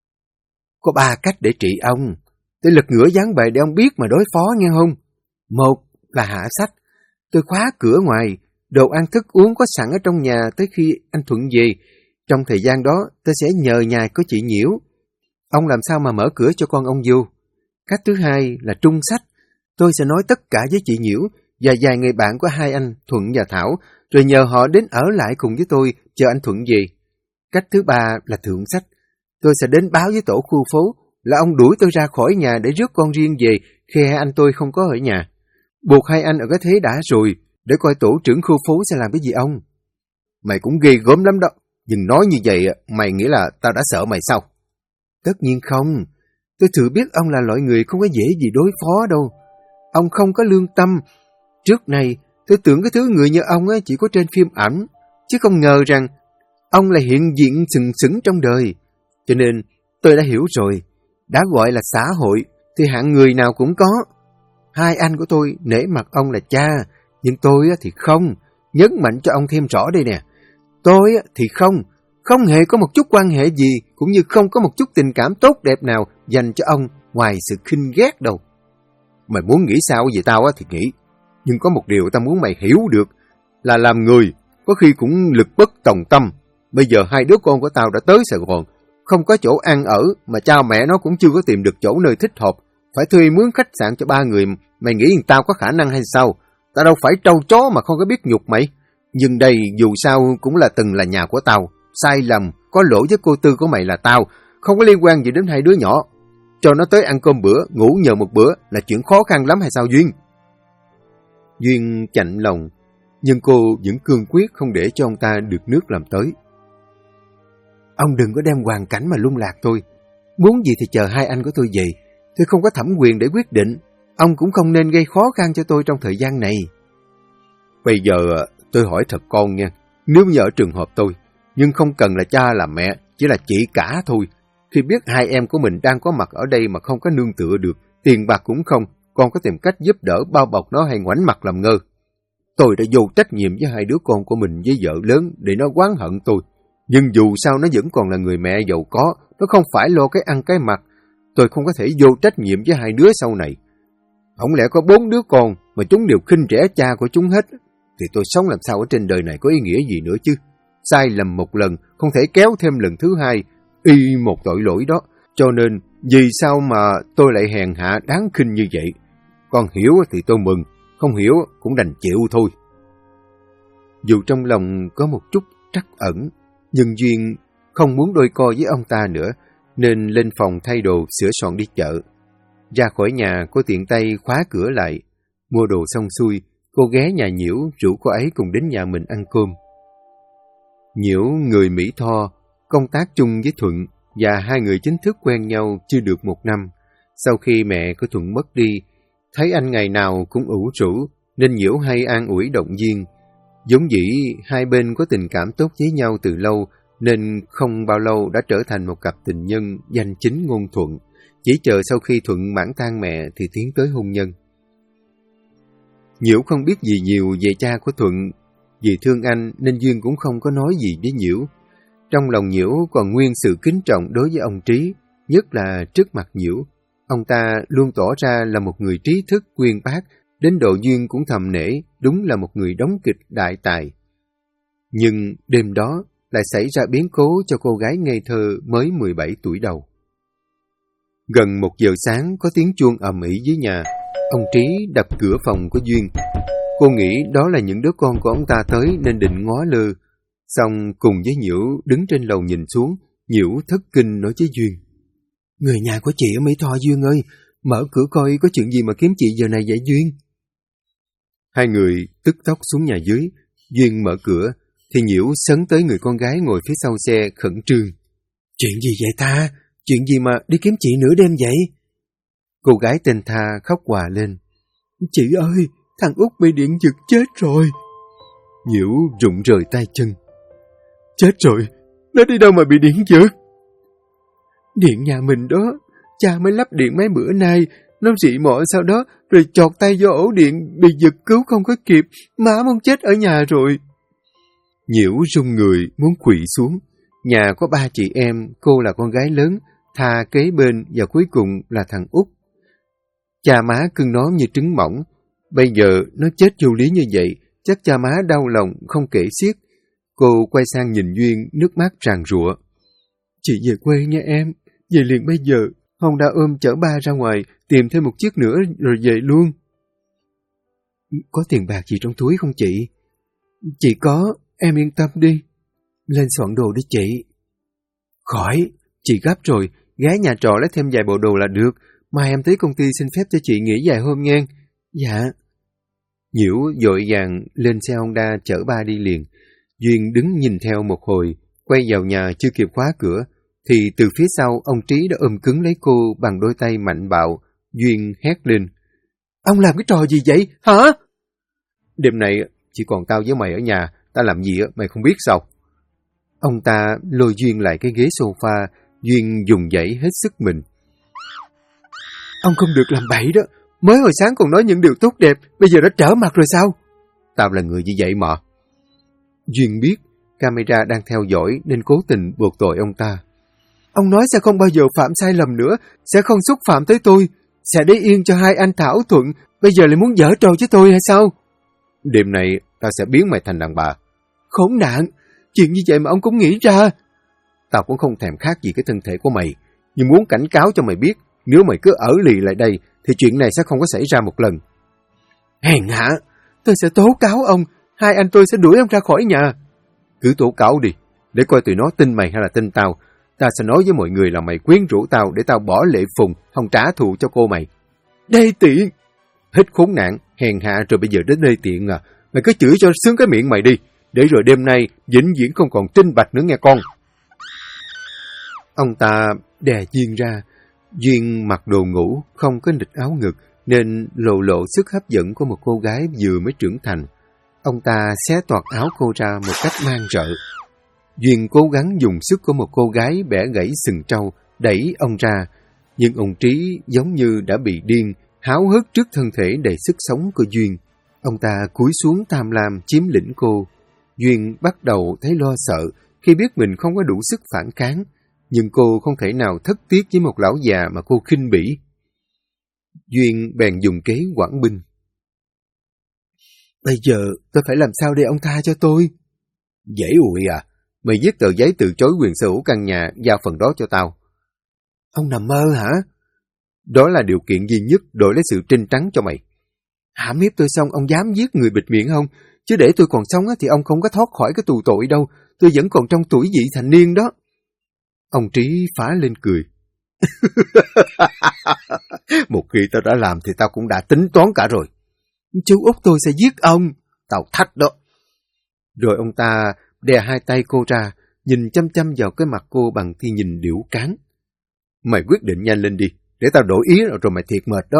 Có 3 cách để trị ông. Tôi lật ngửa dáng bề để ông biết mà đối phó nghe không? 1 là hạ sách. Tôi khóa cửa ngoài, đồ ăn thức uống có sẵn ở trong nhà tới khi anh Thuận về. Trong thời gian đó, tôi sẽ nhờ nhà có chị Nhiễu. Ông làm sao mà mở cửa cho con ông vô? Cách thứ 2 là trung sách. Tôi sẽ nói tất cả với chị Nhiễu và vài người bạn của hai anh Thuận và Thảo, rồi nhờ họ đến ở lại cùng với tôi chờ anh Thuận về. Cách thứ 3 là thượng sách. Tôi sẽ đến báo với tổ khu phố là ông đuổi tôi ra khỏi nhà để rước con riêng về khi hai anh tôi không có ở nhà. Buộc hai anh ở cái thế đã rồi, để coi tổ trưởng khu phố sẽ làm cái gì ông. Mày cũng ghê gớm lắm đó, nhưng nói như vậy mày nghĩ là tao đã sợ mày sao? Tất nhiên không, tôi tự biết ông là loại người không có dễ gì đối phó đâu. Ông không có lương tâm. Trước này tôi tưởng cái thứ người như ông chỉ có trên phim ảnh, chứ không ngờ rằng ông là hiện diện sừng sững trong đời. Cho nên tôi đã hiểu rồi, đã gọi là xã hội thì hạng người nào cũng có. Hai anh của tôi nể mặt ông là cha, nhưng tôi thì không. Nhấn mạnh cho ông thêm rõ đây nè. Tôi thì không hề có một chút quan hệ gì, cũng như không có một chút tình cảm tốt đẹp nào dành cho ông ngoài sự khinh ghét đâu. Mày muốn nghĩ sao về tao thì nghĩ, nhưng có một điều tao muốn mày hiểu được, là làm người có khi cũng lực bất tòng tâm. Bây giờ hai đứa con của tao đã tới Sài Gòn, không có chỗ ăn ở, mà cha mẹ nó cũng chưa có tìm được chỗ nơi thích hợp, phải thuê mướn khách sạn cho 3 người. Mày nghĩ tao có khả năng hay sao? Tao đâu phải trâu chó mà không có biết nhục mày. Nhưng đây dù sao cũng là từng là nhà của tao. Sai lầm, có lỗi với cô Tư của mày là tao, không có liên quan gì đến hai đứa nhỏ. Cho nó tới ăn cơm bữa, ngủ nhờ một bữa là chuyện khó khăn lắm hay sao Duyên? Duyên chạnh lòng, nhưng cô vẫn cương quyết không để cho ông ta được nước làm tới. Ông đừng có đem hoàn cảnh mà lung lạc tôi. Muốn gì thì chờ hai anh của tôi về. Tôi không có thẩm quyền để quyết định. Ông cũng không nên gây khó khăn cho tôi trong thời gian này. Bây giờ tôi hỏi thật con nha. Nếu như ở trường hợp tôi, nhưng không cần là cha là mẹ, chỉ là chị cả thôi. Khi biết hai em của mình đang có mặt ở đây mà không có nương tựa được, tiền bạc cũng không, con có tìm cách giúp đỡ bao bọc nó hay ngoảnh mặt làm ngơ. Tôi đã vô trách nhiệm với hai đứa con của mình với vợ lớn để nó oán hận tôi. Nhưng dù sao nó vẫn còn là người mẹ giàu có, nó không phải lo cái ăn cái mặc. Tôi không có thể vô trách nhiệm với hai đứa sau này. Không lẽ có 4 đứa con mà chúng đều khinh rẻ cha của chúng hết, thì tôi sống làm sao ở trên đời này có ý nghĩa gì nữa chứ? Sai lầm một lần, không thể kéo thêm lần thứ hai, y một tội lỗi đó. Cho nên, vì sao mà tôi lại hèn hạ đáng khinh như vậy? Con hiểu thì tôi mừng, không hiểu cũng đành chịu thôi. Dù trong lòng có một chút trắc ẩn, nhưng Duyên không muốn đôi co với ông ta nữa, nên lên phòng thay đồ sửa soạn đi chợ. Ra khỏi nhà, cô tiện tay khóa cửa lại. Mua đồ xong xuôi, cô ghé nhà Nhiễu rủ cô ấy cùng đến nhà mình ăn cơm. Nhiễu người Mỹ Tho, công tác chung với Thuận, và hai người chính thức quen nhau chưa được 1 năm. Sau khi mẹ của Thuận mất đi, thấy anh ngày nào cũng ủ rũ, nên Nhiễu hay an ủi động viên. Vốn dĩ hai bên có tình cảm tốt với nhau từ lâu, nên không bao lâu đã trở thành một cặp tình nhân danh chính ngôn thuận. Chỉ chờ sau khi Thuận mãn tang mẹ thì tiến tới hôn nhân. Nhiễu không biết gì nhiều về cha của Thuận. Vì thương anh nên Duyên cũng không có nói gì với Nhiễu. Trong lòng Nhiễu còn nguyên sự kính trọng đối với ông Trí, nhất là trước mặt Nhiễu. Ông ta luôn tỏ ra là một người trí thức uyên bác, đến độ Duyên cũng thầm nể, đúng là một người đóng kịch đại tài. Nhưng đêm đó lại xảy ra biến cố cho cô gái ngây thơ mới 17 tuổi đầu. Gần 1 giờ sáng có tiếng chuông ầm ĩ dưới nhà. Ông Trí đập cửa phòng của Duyên. Cô nghĩ đó là những đứa con của ông ta tới nên định ngó lơ. Xong cùng với Nhiễu đứng trên lầu nhìn xuống, Nhiễu thất kinh nói với Duyên. Người nhà của chị ở Mỹ Tho Duyên ơi, mở cửa coi có chuyện gì mà kiếm chị giờ này vậy Duyên? Hai người tức tốc xuống nhà dưới. Duyên mở cửa thì Nhiễu sấn tới người con gái ngồi phía sau xe khẩn trương. Chuyện gì vậy ta? Chuyện gì mà đi kiếm chị nửa đêm vậy? Cô gái tên Tha khóc òa lên. Chị ơi, thằng Út bị điện giật chết rồi. Nhiễu rụng rời tay chân. Chết rồi, nó đi đâu mà bị điện giật? Điện nhà mình đó, cha mới lắp điện mấy bữa nay, nó rị mọ sau đó, rồi chọt tay vô ổ điện, bị giật cứu không có kịp, má muốn chết ở nhà rồi. Nhiễu run người, muốn quỵ xuống. Nhà có 3 chị em, cô là con gái lớn, Tha kế bên và cuối cùng là thằng Út. Cha má cưng nó như trứng mỏng. Bây giờ nó chết vô lý như vậy, chắc cha má đau lòng không kể xiết. Cô quay sang nhìn Duyên, nước mắt ràn rụa. Chị về quê nha em, về liền bây giờ. Hồng đã ôm chở ba ra ngoài, tìm thêm một chiếc nữa rồi về luôn. Có tiền bạc gì trong túi không chị? Chị có, em yên tâm đi. Lên soạn đồ đi chị. Khỏi, chị gấp rồi, ghé nhà trọ lấy thêm vài bộ đồ là được. Mai em tới công ty xin phép cho chị nghỉ vài hôm nghe. Dạ. Nhiễu vội vàng lên xe Honda chở ba đi liền. Duyên đứng nhìn theo một hồi, quay vào nhà chưa kịp khóa cửa, thì từ phía sau ông Trí đã ôm cứng lấy cô bằng đôi tay mạnh bạo. Duyên hét lên. Ông làm cái trò gì vậy, hả? Đêm nay chỉ còn tao với mày ở nhà, tao làm gì mày không biết sao? Ông ta lôi Duyên lại cái ghế sofa, Duyên dùng dãy hết sức mình. Ông không được làm bậy đó, mới hồi sáng còn nói những điều tốt đẹp, bây giờ đã trở mặt rồi sao? Tao là người như vậy mà. Duyên biết camera đang theo dõi nên cố tình buộc tội ông ta. Ông nói sẽ không bao giờ phạm sai lầm nữa, sẽ không xúc phạm tới tôi, sẽ để yên cho hai anh thảo thuận, bây giờ lại muốn giở trò với tôi hay sao? Đêm nay tao sẽ biến mày thành đàn bà. Khốn nạn, chuyện như vậy mà ông cũng nghĩ ra. Tao cũng không thèm khác gì cái thân thể của mày, nhưng muốn cảnh cáo cho mày biết, nếu mày cứ ở lì lại đây, thì chuyện này sẽ không có xảy ra một lần. Hèn hạ, tôi sẽ tố cáo ông, hai anh tôi sẽ đuổi ông ra khỏi nhà. Cứ tố cáo đi, để coi tụi nó tin mày hay là tin tao. Ta sẽ nói với mọi người là mày quyến rũ tao để tao bỏ lệ phùng, không trả thù cho cô mày. Đê tiện! Hết khốn nạn, hèn hạ rồi bây giờ đến đê tiện à. Mày cứ chửi cho sướng cái miệng mày đi, để rồi đêm nay vĩnh viễn không còn trinh bạch nữa nghe con. Ông ta đè Duyên ra. Duyên mặc đồ ngủ, không có nịt áo ngực, nên lộ lộ sức hấp dẫn của một cô gái vừa mới trưởng thành. Ông ta xé toạc áo cô ra một cách man rợ. Duyên cố gắng dùng sức của một cô gái bẻ gãy sừng trâu, đẩy ông ra, nhưng ông Trí giống như đã bị điên, háo hức trước thân thể đầy sức sống của Duyên. Ông ta cúi xuống tham lam chiếm lĩnh cô. Duyên bắt đầu thấy lo sợ khi biết mình không có đủ sức phản kháng, nhưng cô không thể nào thất tiếc với một lão già mà cô khinh bỉ. Duyên bèn dùng kế quảng binh. Bây giờ tôi phải làm sao để ông tha cho tôi? Dễ ủi à, mày viết tờ giấy từ chối quyền sở hữu căn nhà, giao phần đó cho tao. Ông nằm mơ hả? Đó là điều kiện duy nhất đổi lấy sự trinh trắng cho mày. Hãm hiếp tôi xong ông dám giết người bịt miệng không? Chứ để tôi còn sống thì ông không có thoát khỏi cái tù tội đâu, tôi vẫn còn trong tuổi vị thành niên đó. Ông Trí phá lên cười. Một khi tao đã làm thì tao cũng đã tính toán cả rồi. Chú Út tôi sẽ giết ông. Tao thách đó. Rồi ông ta đè hai tay cô ra, nhìn chăm chăm vào cái mặt cô bằng tia nhìn điểu cán. Mày quyết định nhanh lên đi, để tao đổi ý rồi mày thiệt mệt đó.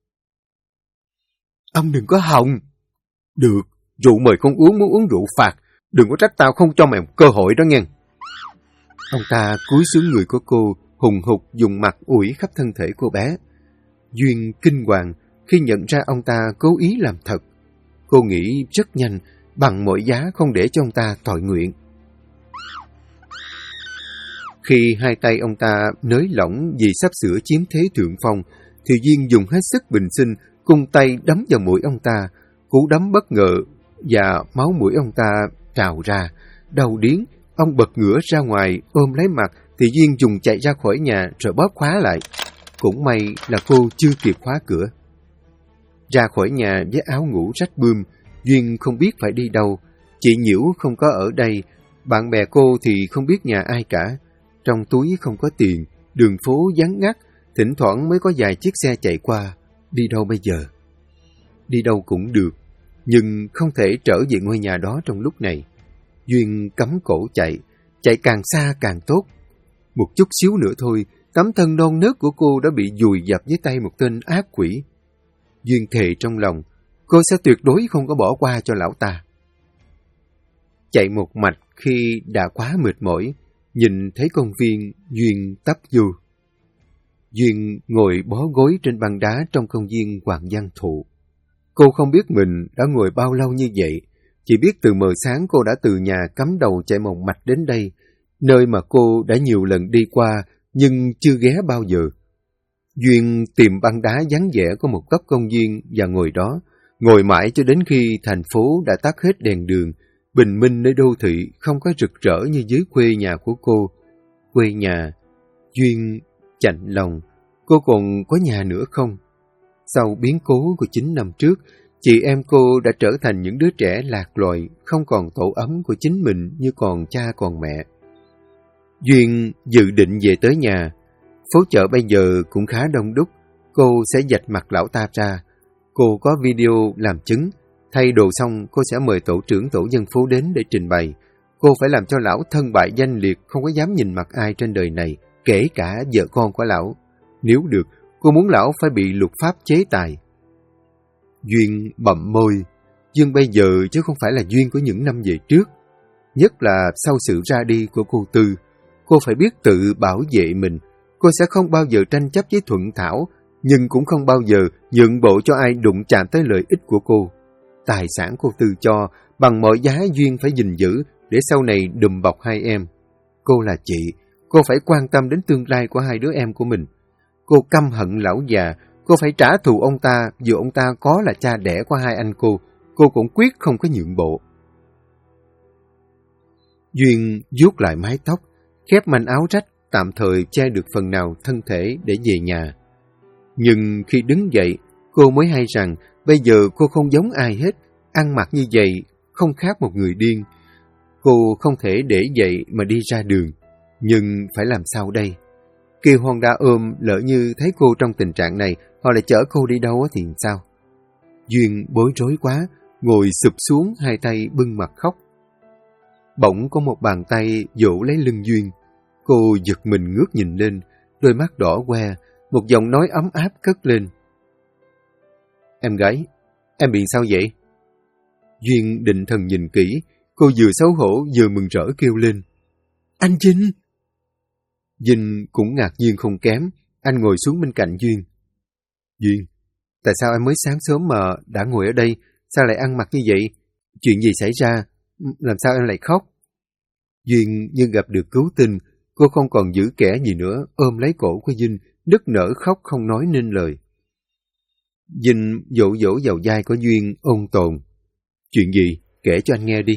Ông đừng có hòng. Được, rượu mời không uống, muốn uống rượu phạt. Đừng có trách tao không cho mày một cơ hội đó nghe. Ông ta cúi xuống người của cô, hùng hục dùng mặt ủi khắp thân thể cô bé. Duyên kinh hoàng khi nhận ra ông ta cố ý làm thật. Cô nghĩ rất nhanh, bằng mọi giá không để cho ông ta tội nguyện. Khi hai tay ông ta nới lỏng vì sắp sửa chiếm thế thượng phong, thì Duyên dùng hết sức bình sinh, cung tay đấm vào mũi ông ta. Cú đấm bất ngờ và máu mũi ông ta trào ra. Đau điếng, ông bật ngửa ra ngoài ôm lấy mặt, thì Duyên dùng chạy ra khỏi nhà rồi bóp khóa lại. Cũng may là cô chưa kịp khóa cửa. Ra khỏi nhà với áo ngủ rách bươm, Duyên không biết phải đi đâu. Chị Nhiễu không có ở đây, bạn bè cô thì không biết nhà ai cả. Trong túi không có tiền, đường phố vắng ngắt, thỉnh thoảng mới có vài chiếc xe chạy qua. Đi đâu bây giờ? Đi đâu cũng được, nhưng không thể trở về ngôi nhà đó trong lúc này. Duyên cắm cổ chạy, chạy càng xa càng tốt. Một chút xíu nữa thôi, Tấm thân non nớt của cô đã bị dùi dập dưới tay một tên ác quỷ. Duyên thề trong lòng, cô sẽ tuyệt đối không có bỏ qua cho lão ta. Chạy một mạch khi đã quá mệt mỏi, nhìn thấy công viên, Duyên tấp vô. Duyên ngồi bó gối trên băng đá trong công viên Hoàng Văn Thụ. Cô không biết mình đã ngồi bao lâu như vậy, chỉ biết từ mờ sáng cô đã từ nhà cắm đầu chạy một mạch đến đây, nơi mà cô đã nhiều lần đi qua nhưng chưa ghé bao giờ. Duyên tìm băng đá vắng vẻ của một góc công viên và ngồi đó, ngồi mãi cho đến khi thành phố đã tắt hết đèn đường, bình minh nơi đô thị không có rực rỡ như dưới quê nhà của cô. Quê nhà, Duyên chạnh lòng, cô còn có nhà nữa không? Sau biến cố của 9 năm trước, chị em cô đã trở thành những đứa trẻ lạc loài, không còn tổ ấm của chính mình như còn cha còn mẹ. Duyên dự định về tới nhà. Phố chợ bây giờ cũng khá đông đúc, cô sẽ vạch mặt lão ta ra. Cô có video làm chứng, thay đồ xong cô sẽ mời tổ trưởng tổ dân phố đến để trình bày. Cô phải làm cho lão thân bại danh liệt, không có dám nhìn mặt ai trên đời này, kể cả vợ con của lão. Nếu được, cô muốn lão phải bị luật pháp chế tài. Duyên bậm môi. Duyên bây giờ chứ không phải là Duyên của những năm về trước. Nhất là sau sự ra đi của cô Tư. Cô phải biết tự bảo vệ mình. Cô sẽ không bao giờ tranh chấp với Thuận Thảo, nhưng cũng không bao giờ nhượng bộ cho ai đụng chạm tới lợi ích của cô. Tài sản cô Tư cho, bằng mọi giá Duyên phải gìn giữ để sau này đùm bọc hai em. Cô là chị, cô phải quan tâm đến tương lai của hai đứa em của mình. Cô căm hận lão già, cô phải trả thù ông ta, dù ông ta có là cha đẻ của hai anh cô cũng quyết không có nhượng bộ. Duyên vuốt lại mái tóc, khép manh áo rách, tạm thời che được phần nào thân thể để về nhà. Nhưng khi đứng dậy, cô mới hay rằng bây giờ cô không giống ai hết, ăn mặc như vậy không khác một người điên. Cô không thể để vậy mà đi ra đường, nhưng phải làm sao đây? Kêu Honda ôm, lỡ như thấy cô trong tình trạng này, họ lại chở cô đi đâu thì sao? Duyên bối rối quá, ngồi sụp xuống, hai tay bưng mặt khóc. Bỗng có một bàn tay vỗ lấy lưng Duyên. Cô giật mình ngước nhìn lên, đôi mắt đỏ que, một giọng nói ấm áp cất lên. Em gái, em bị sao vậy? Duyên định thần nhìn kỹ, cô vừa xấu hổ vừa mừng rỡ kêu lên. Anh Vinh! Vinh cũng ngạc nhiên không kém, anh ngồi xuống bên cạnh Duyên. Duyên, tại sao em mới sáng sớm mà đã ngồi ở đây, sao lại ăn mặc như vậy? Chuyện gì xảy ra? Làm sao em lại khóc? Duyên như gặp được cứu tinh, cô không còn giữ kẻ gì nữa, ôm lấy cổ của Vinh, nức nở khóc không nói nên lời. Vinh dỗ dỗ vào vai của Duyên ôn tồn. Chuyện gì? Kể cho anh nghe đi.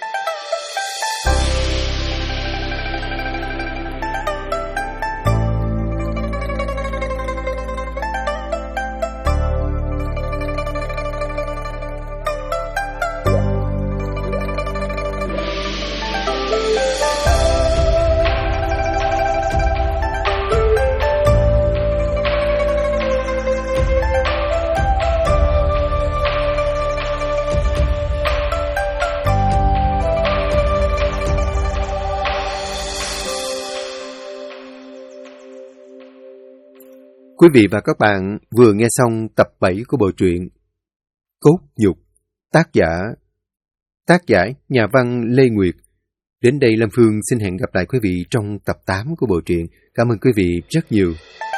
Quý vị và các bạn vừa nghe xong tập 7 của bộ truyện Cốt Nhục, tác giả nhà văn Lê Nguyệt. Đến đây Lâm Phương xin hẹn gặp lại quý vị trong tập 8 của bộ truyện. Cảm ơn quý vị rất nhiều.